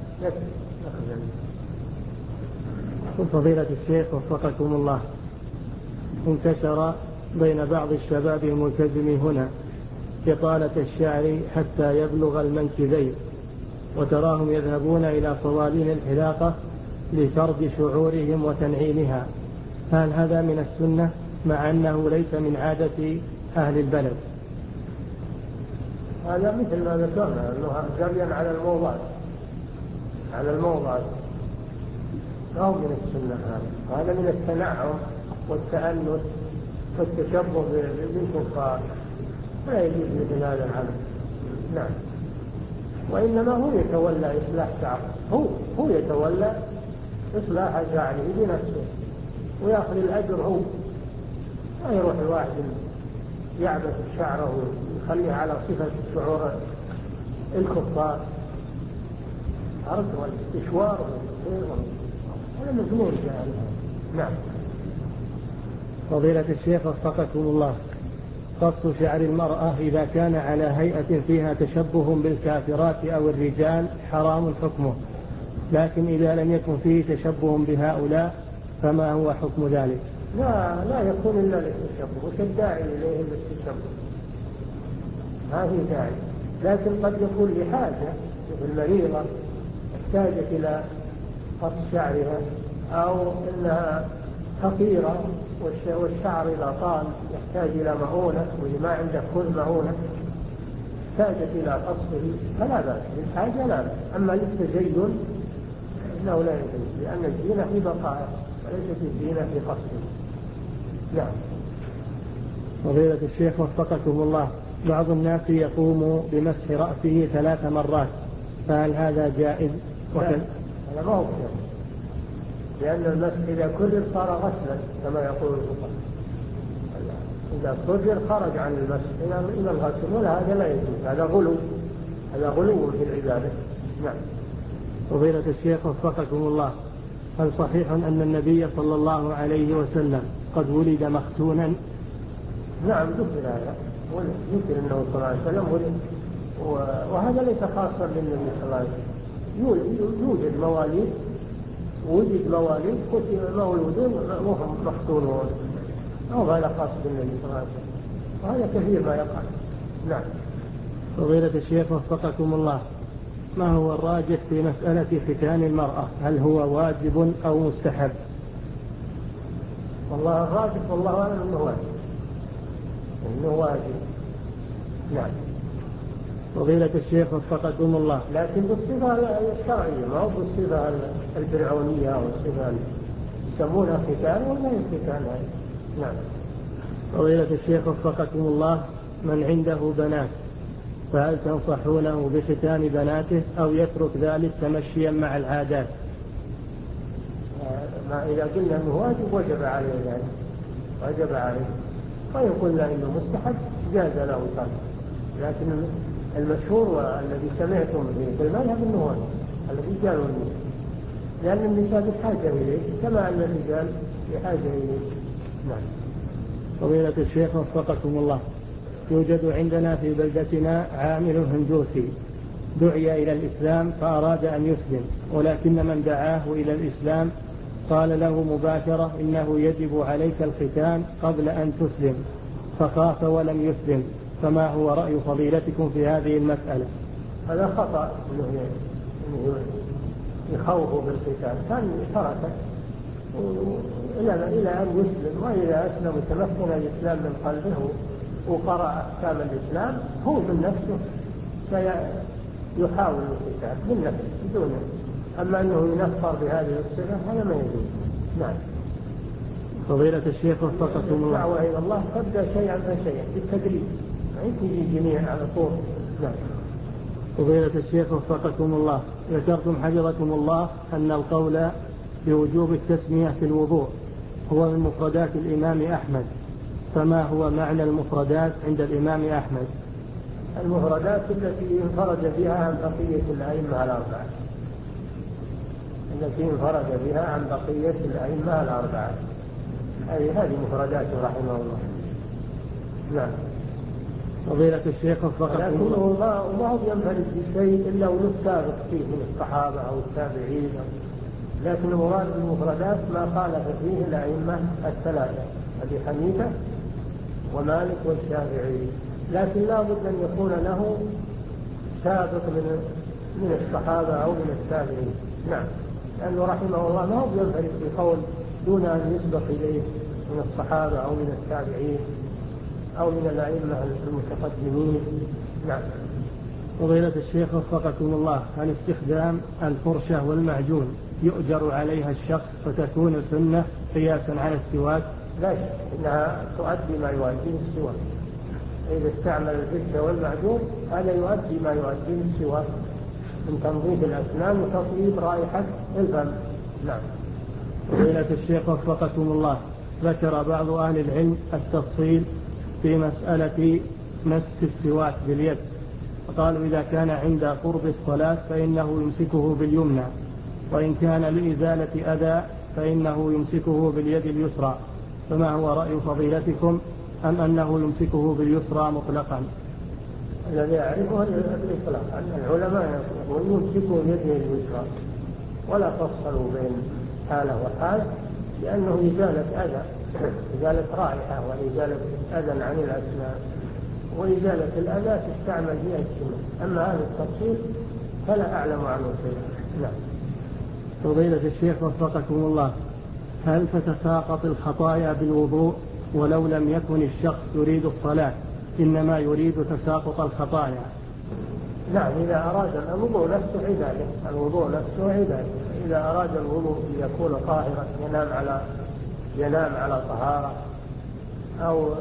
فضيلة الشيخ وفقكم الله، انتشر بين بعض الشباب الملتزم هنا إطالة الشعر حتى يبلغ المنكبين، وتراهم يذهبون إلى صوالين الحلاقة لفرض شعورهم وتنعيمها، هل هذا من السنة مع أنه ليس من عادة أهل البلد؟ هذا مثل ما ذكرنا أنه جريا على الموضات على الموضات أو من السنة، هذا هذا من التنعم والتأنس والتشبه بالكفار، لا يجوز مثل هذا العمل. نعم. وإنما هو يتولى إصلاح شعره، هو هو يتولى إصلاح شعره بنفسه ويأخذ الأجر هو، لا يروح الواحد يعبث شعره ويخليه على صفة شعور الكفار، عرض والاستشوار هذا مجنون جاهل. نعم. فضيلة الشيخ وفقكم الله، قص شعر المرأة إذا كان على هيئة فيها تشبه بالكافرات أو الرجال حرام حكمه، لكن إذا لم يكن فيه تشبه بهؤلاء فما هو حكم ذلك؟ لا لا يكون إلا للتشبه، وش الداعي إليه للتشبه؟ ما في داعي، لكن قد يكون لحاجة، مثل المريضة احتاجت إلى قص شعرها، أو إنها فقيرة والشعر إذا طال يحتاج إلى مؤونة وما عنده كل مؤونة احتاجت إلى قصه فلا بأس، للحاجة لا بأس. أما للتزين إنه لا يجوز، لأن الزينة في بقائه وليست الزينة في قصه. نعم. فضيلة الشيخ وفقكم الله، بعض الناس يقوم بمسح رأسه ثلاث مرات، فهل هذا جائز؟ هذا ما هو شيء، لأن المسح إذا كرر صار غسلا كما يقول الفقهاء، إذا كرر خرج عن المسح إلى الغسل، ولا هذا لا يجوز، هذا غلو، هذا غلو في العبادة. نعم. فضيلة الشيخ وفقكم الله، هل صحيح أن النبي صلى الله عليه وسلم قد ولد مختونا؟ نعم ذكر هذا، ذكر أنه صلى الله عليه وسلم ولد، وهذا ليس خاصا بالنبي صلى الله عليه وسلم، يوجد مواليد وجد مواليد مولودون وهم مختونون، أو هذا خاص بالنبي صلى الله عليه وسلم، وهذا كثير ما يقع. نعم. فضيلة الشيخ وفقكم الله، ما هو الراجح في مسألة ختان المرأة؟ هل هو واجب أو مستحب؟ والله الراجح والله أعلم أنه واجب، أنه واجب. نعم. فضيلة الشيخ وفقكم الله، لكن بالصفة الشرعية، ما هو بالصفة الفرعونية أو الصفة يسمونها ختان ولا ختان. نعم. فضيلة الشيخ وفقكم الله، من عنده بنات فهل تنصحونه بختان بناته أو يترك ذلك تمشيا مع العادات؟ ما إذا قلنا أنه واجب وجب عليه ذلك، وجب عليه، وإن قلنا إنه مستحب جاز له ترك. لكن المشهور والذي سمعتم به في المذهب أنه هو الرجال والنساء، لأن النساء بحاجة إليه كما أن الرجال بحاجة إليه. نعم. فضيلة الشيخ وفقكم الله، يوجد عندنا في بلدتنا عامل هندوسي دعي إلى الإسلام فأراد أن يسلم، ولكن من دعاه إلى الإسلام قال له مباشرة إنه يجب عليك الختان قبل أن تسلم، فخاف ولم يسلم، فما هو رأي فضيلتكم في هذه المسألة؟ هذا خطأ إنه يخوف بالختان، كان تركه إلى أن يسلم، وإذا أسلم وتمكن الإسلام من قلبه وقرأ أحكام الإسلام هو من نفسه سيحاول الختان من نفسه بدون، أما أنه ينفر بهذه الصفة هذا ما يجوز. نعم. فضيلة الشيخ وفقكم الله، الدعوة إلى الله تبدأ شيئا فشيئا بالتدريج، ما تجي جميع على طول. نعم. فضيلة الشيخ وفقكم الله، ذكرتم حفظكم الله أن القول بوجوب التسمية في الوضوء هو من مفردات الإمام أحمد، فما هو معنى المفردات عند الإمام أحمد؟ المفردات التي انفرد بها عن بقية الأئمة الأربعة، التي انفرد بها عن بقية الأئمة الأربعة، هذه هذه مفرداته رحمه الله. نعم. فضيلة الشيخ وفقكم الله، الله ما هو ينفرد بشيء إلا ونسابق فيه من الصحابة أو التابعين، لكن المراد بالمفردات ما خالف فيه الأئمة الثلاثة أبي حنيفة ومالك والشافعي، لكن لا بد أن يكون له سابق من من الصحابة أو من التابعين. نعم. لأنه رحمه الله ما هو ينفرد بقول دون أن يسبق إليه من الصحابة أو من التابعين أو من الأئمة المتقدمين. نعم. فضيلة الشيخ وفقكم الله، عن استخدام الفرشة والمعجون يؤجر عليها الشخص فتكون سنة قياسا على السواك؟ لا شك إنها تؤدي ما يؤدي السواك، إذا استعمل الفرشة والمعجون هذا يؤدي ما يؤدي السواك من تنظيف الأسنان وتطيب رائحة الفم. نعم. فضيلة الشيخ وفقكم الله، ذكر بعض أهل العلم التفصيل في مسألة مسك السواك باليد، فقالوا إذا كان عند قرب الصلاة فإنه يمسكه باليمنى، وإن كان لإزالة أذى فإنه يمسكه باليد اليسرى، فما هو رأي فضيلتكم، أم أنه يمسكه باليسرى مطلقا؟ الذي يعرفه الإطلاق أن العلماء يقولون يمسكوا بيده اليسرى ولا تفصلوا بين حالة وحال، لأنه إزالة أذى، إزالة رائحة وإزالة أذى عن الأسنان، وإزالة الأذى تستعمل فيها السنة، أما هذا التفصيل فلا أعلم عنه شيئا. نعم. فضيلة الشيخ وفقكم الله، هل تتساقط الخطايا بالوضوء ولو لم يكن الشخص يريد الصلاة إنما يريد تساقط الخطايا؟ نعم، إذا أراد الوضوء نفسه عبادة، الوضوء نفسه عبادة، إذا أراد الوضوء ليكون طاهرا ينام على ينام على طهارة، أو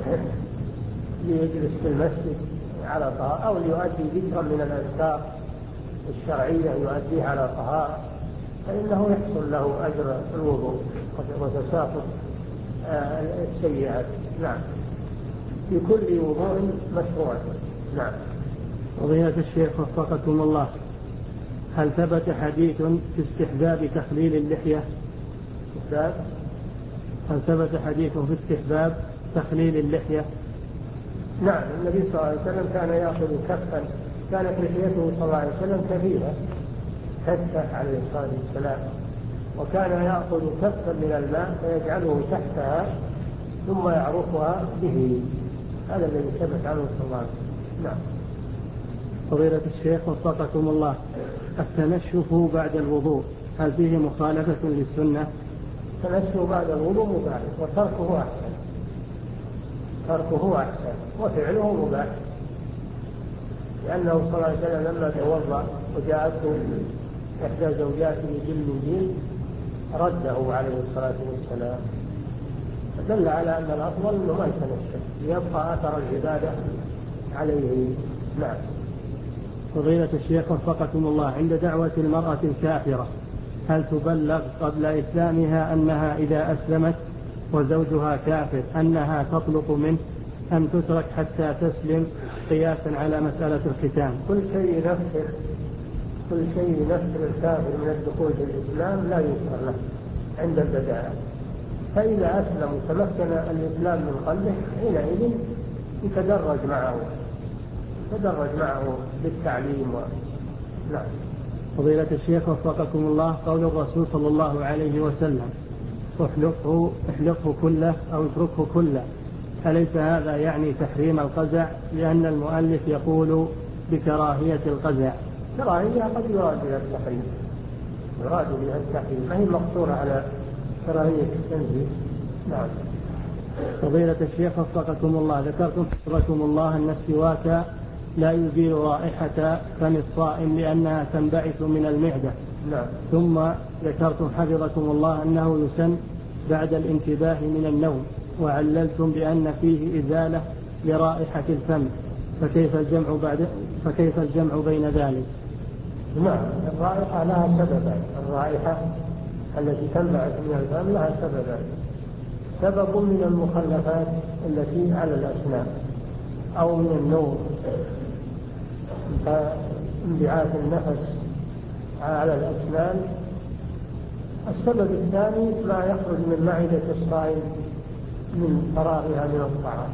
ليجلس في المسجد على طهارة، أو ليؤدي ذكرا من الأذكار الشرعية يؤديها على طهارة، فإنه يحصل له أجر الوضوء وتساقط السيئات. نعم، في كل وضوء مشروع. نعم. فضيلة الشيخ وفقكم الله، هل ثبت حديث في استحباب تخليل اللحية؟ استحباب؟ هل ثبت حديث في استحباب تخليل اللحية؟ نعم، النبي صلى الله عليه وسلم كان يأخذ كفا، كانت لحيته صلى الله عليه وسلم كثيرة كفة عليه الصلاة والسلام، وكان يأخذ كفا من الماء فيجعله تحتها ثم يعرفها به، هذا الذي ثبت عنه صلى الله عليه وسلم. نعم. فضيلة الشيخ وفقكم الله، التنشف بعد الوضوء هل فيه مخالفة للسنة؟ التنشف بعد الوضوء مباح وتركه أحسن، تركه أحسن وفعله مباح، لأنه صلى الله عليه وسلم لما توضأ وجاءته إحدى زوجاته بالمنديل رده عليه الصلاة والسلام، دل على أن الأفضل أنه ما يتنشف ليبقى أثر العبادة عليه. نعم. فضيلة الشيخ وفقكم الله، عند دعوة المرأة الكافرة هل تبلغ قبل إسلامها أنها إذا أسلمت وزوجها كافر أنها تطلق منه؟ أم تترك حتى تسلم قياسا على مسألة الختان؟ كل شيء ينفر كل شيء ينفر الكافر من الدخول في الإسلام لا يذكر له عند البداية، فإذا أسلم وتمكن الإسلام من قلبه حينئذ يتدرج معه يتدرج معه بالتعليم و... نعم. فضيلة الشيخ وفقكم الله، قول الرسول صلى الله عليه وسلم احلقه احلقه كله أو اتركه كله، أليس هذا يعني تحريم القزع؟ لأن المؤلف يقول بكراهية القزع. كراهية قد يراد بها التحريم يراد بها التحريم ما هي مقصورة على كراهية التنزيه. نعم. فضيلة الشيخ وفقكم الله، ذكرتم حفظكم الله أن السواك لا يزيل رائحة فم الصائم لأنها تنبعث من المعدة. نعم. ثم ذكرتم حفظكم الله أنه يسن بعد الانتباه من النوم، وعللتم بأن فيه إزالة لرائحة الفم، فكيف الجمع بعد فكيف الجمع بين ذلك؟ نعم. الرائحة لها سببان، الرائحة التي تنبعث من الفم لها سببان، سبب من المخلفات التي على الأسنان أو من النوم كانبعاث النفس على الأسنان. السبب الثاني ما يخرج من معدة الصائم من فراغها من الطعام.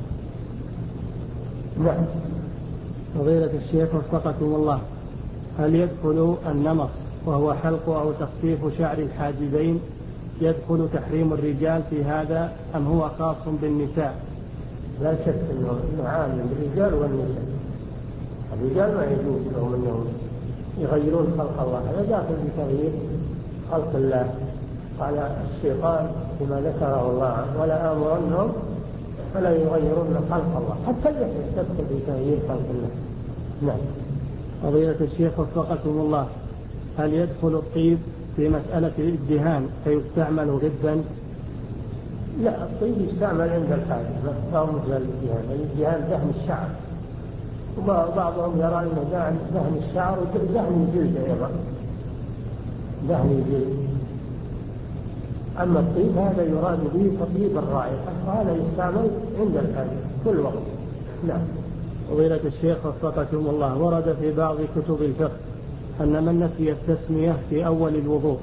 نعم. فضيلة الشيخ وفقكم الله، هل يدخل النمص وهو حلق أو تخفيف شعر الحاجبين يدخل تحريم الرجال في هذا أم هو خاص بالنساء؟ لا شك أنه عام للرجال والنساء. الرجال ما يجوز لهم أنهم يغيرون خلق الله، هذا داخل بتغيير خلق الله. قال الشيطان بما ذكره الله ولا آمرنهم فلا يغيرون خلق الله، حتى اللحية تدخل في تغيير خلق الله. نعم. فضيلة الشيخ وفقكم الله، هل يدخل الطيب في مسألة الادهان فيستعمل غبا؟ لا، الطيب يستعمل عند الحاجة، ما هو مثل الادهان. الادهان دهن الشعر، وبعضهم يرى أن دهن الشعر ودهن الجلد أيضا دهن الجلد. أما الطيب هذا يراد به تطيب الرائحة، وهذا يستعمل عند الحاجة كل وقت. نعم. فضيلة الشيخ وفقكم الله، ورد في بعض كتب الفقه أن من نسي التسمية في أول الوضوء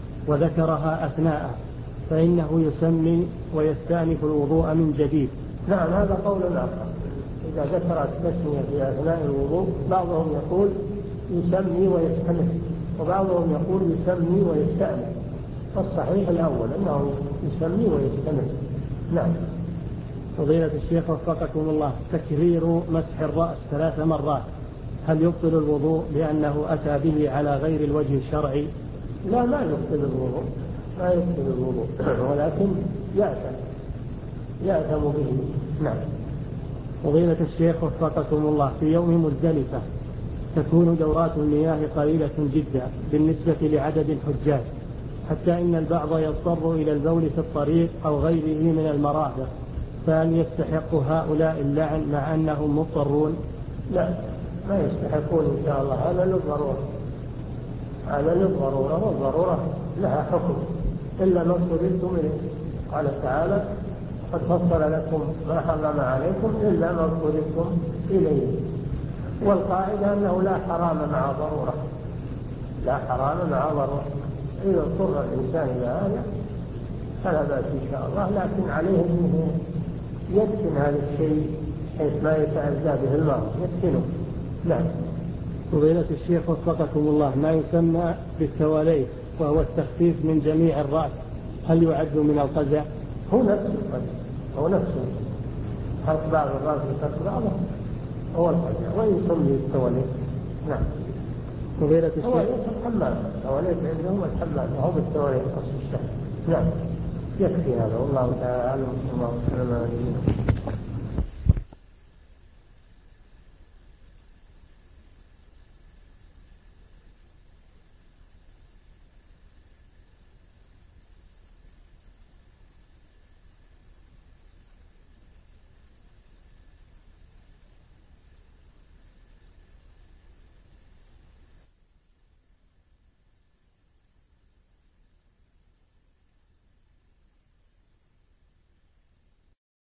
وذكرها أثناءه فإنه يسمي ويستأنف الوضوء من جديد. نعم، هذا قول آخر. إذا ذكر التسمية في أثناء الوضوء بعضهم يقول يسمي ويستأنف، وبعضهم يقول يسمي ويستأنف. الصحيح الأول أنه يسمي ويستأنف. نعم. فضيلة الشيخ وفقكم الله، تكرير مسح الرأس ثلاث مرات هل يبطل الوضوء لأنه أتى به على غير الوجه الشرعي؟ لا، ما يبطل الوضوء، ما يبطل الوضوء، ولكن يأثم يأثم به. نعم. فضيلة الشيخ وفقكم الله، في يوم مزدلفة تكون دورات المياه قليلة جدا بالنسبة لعدد الحجاج، حتى إن البعض يضطر إلى البول في الطريق أو غيره من المرافق، فهل يستحق هؤلاء اللعن مع أنهم مضطرون؟ لا، ما يستحقون إن شاء الله، هذا للضرورة، هذا للضرورة، والضرورة لها حكم إلا ما اضطررتم إليه. قال تعالى قد فصل لكم ما حرم عليكم إلا ما اضطررتم إليه. والقاعدة أنه لا حرام مع ضرورة، لا حرام مع ضرورة. إذا اضطر الإنسان إلى هذا فلا بأس إن شاء الله، لكن عليه أنه يدفن هذا الشيء حيث ما يتأذى به المرء يدفنه. نعم. فضيلة الشيخ وفقكم الله، ما يسمى بالتواليف وهو التخفيف من جميع الرأس هل يعد من القزع؟ هو نفسه القزع، هو نفسه حرق بعض الرأس وترك بعضه هو القزع، وإن سمي التواليف. نعم. فضيلة الشيخ هو الحمام، التواليف عندهم الحمام وهو بالتواليف قص الشهر. نعم. يكفي هذا، والله تعالى أعلم. الله سبحانه وتعالى.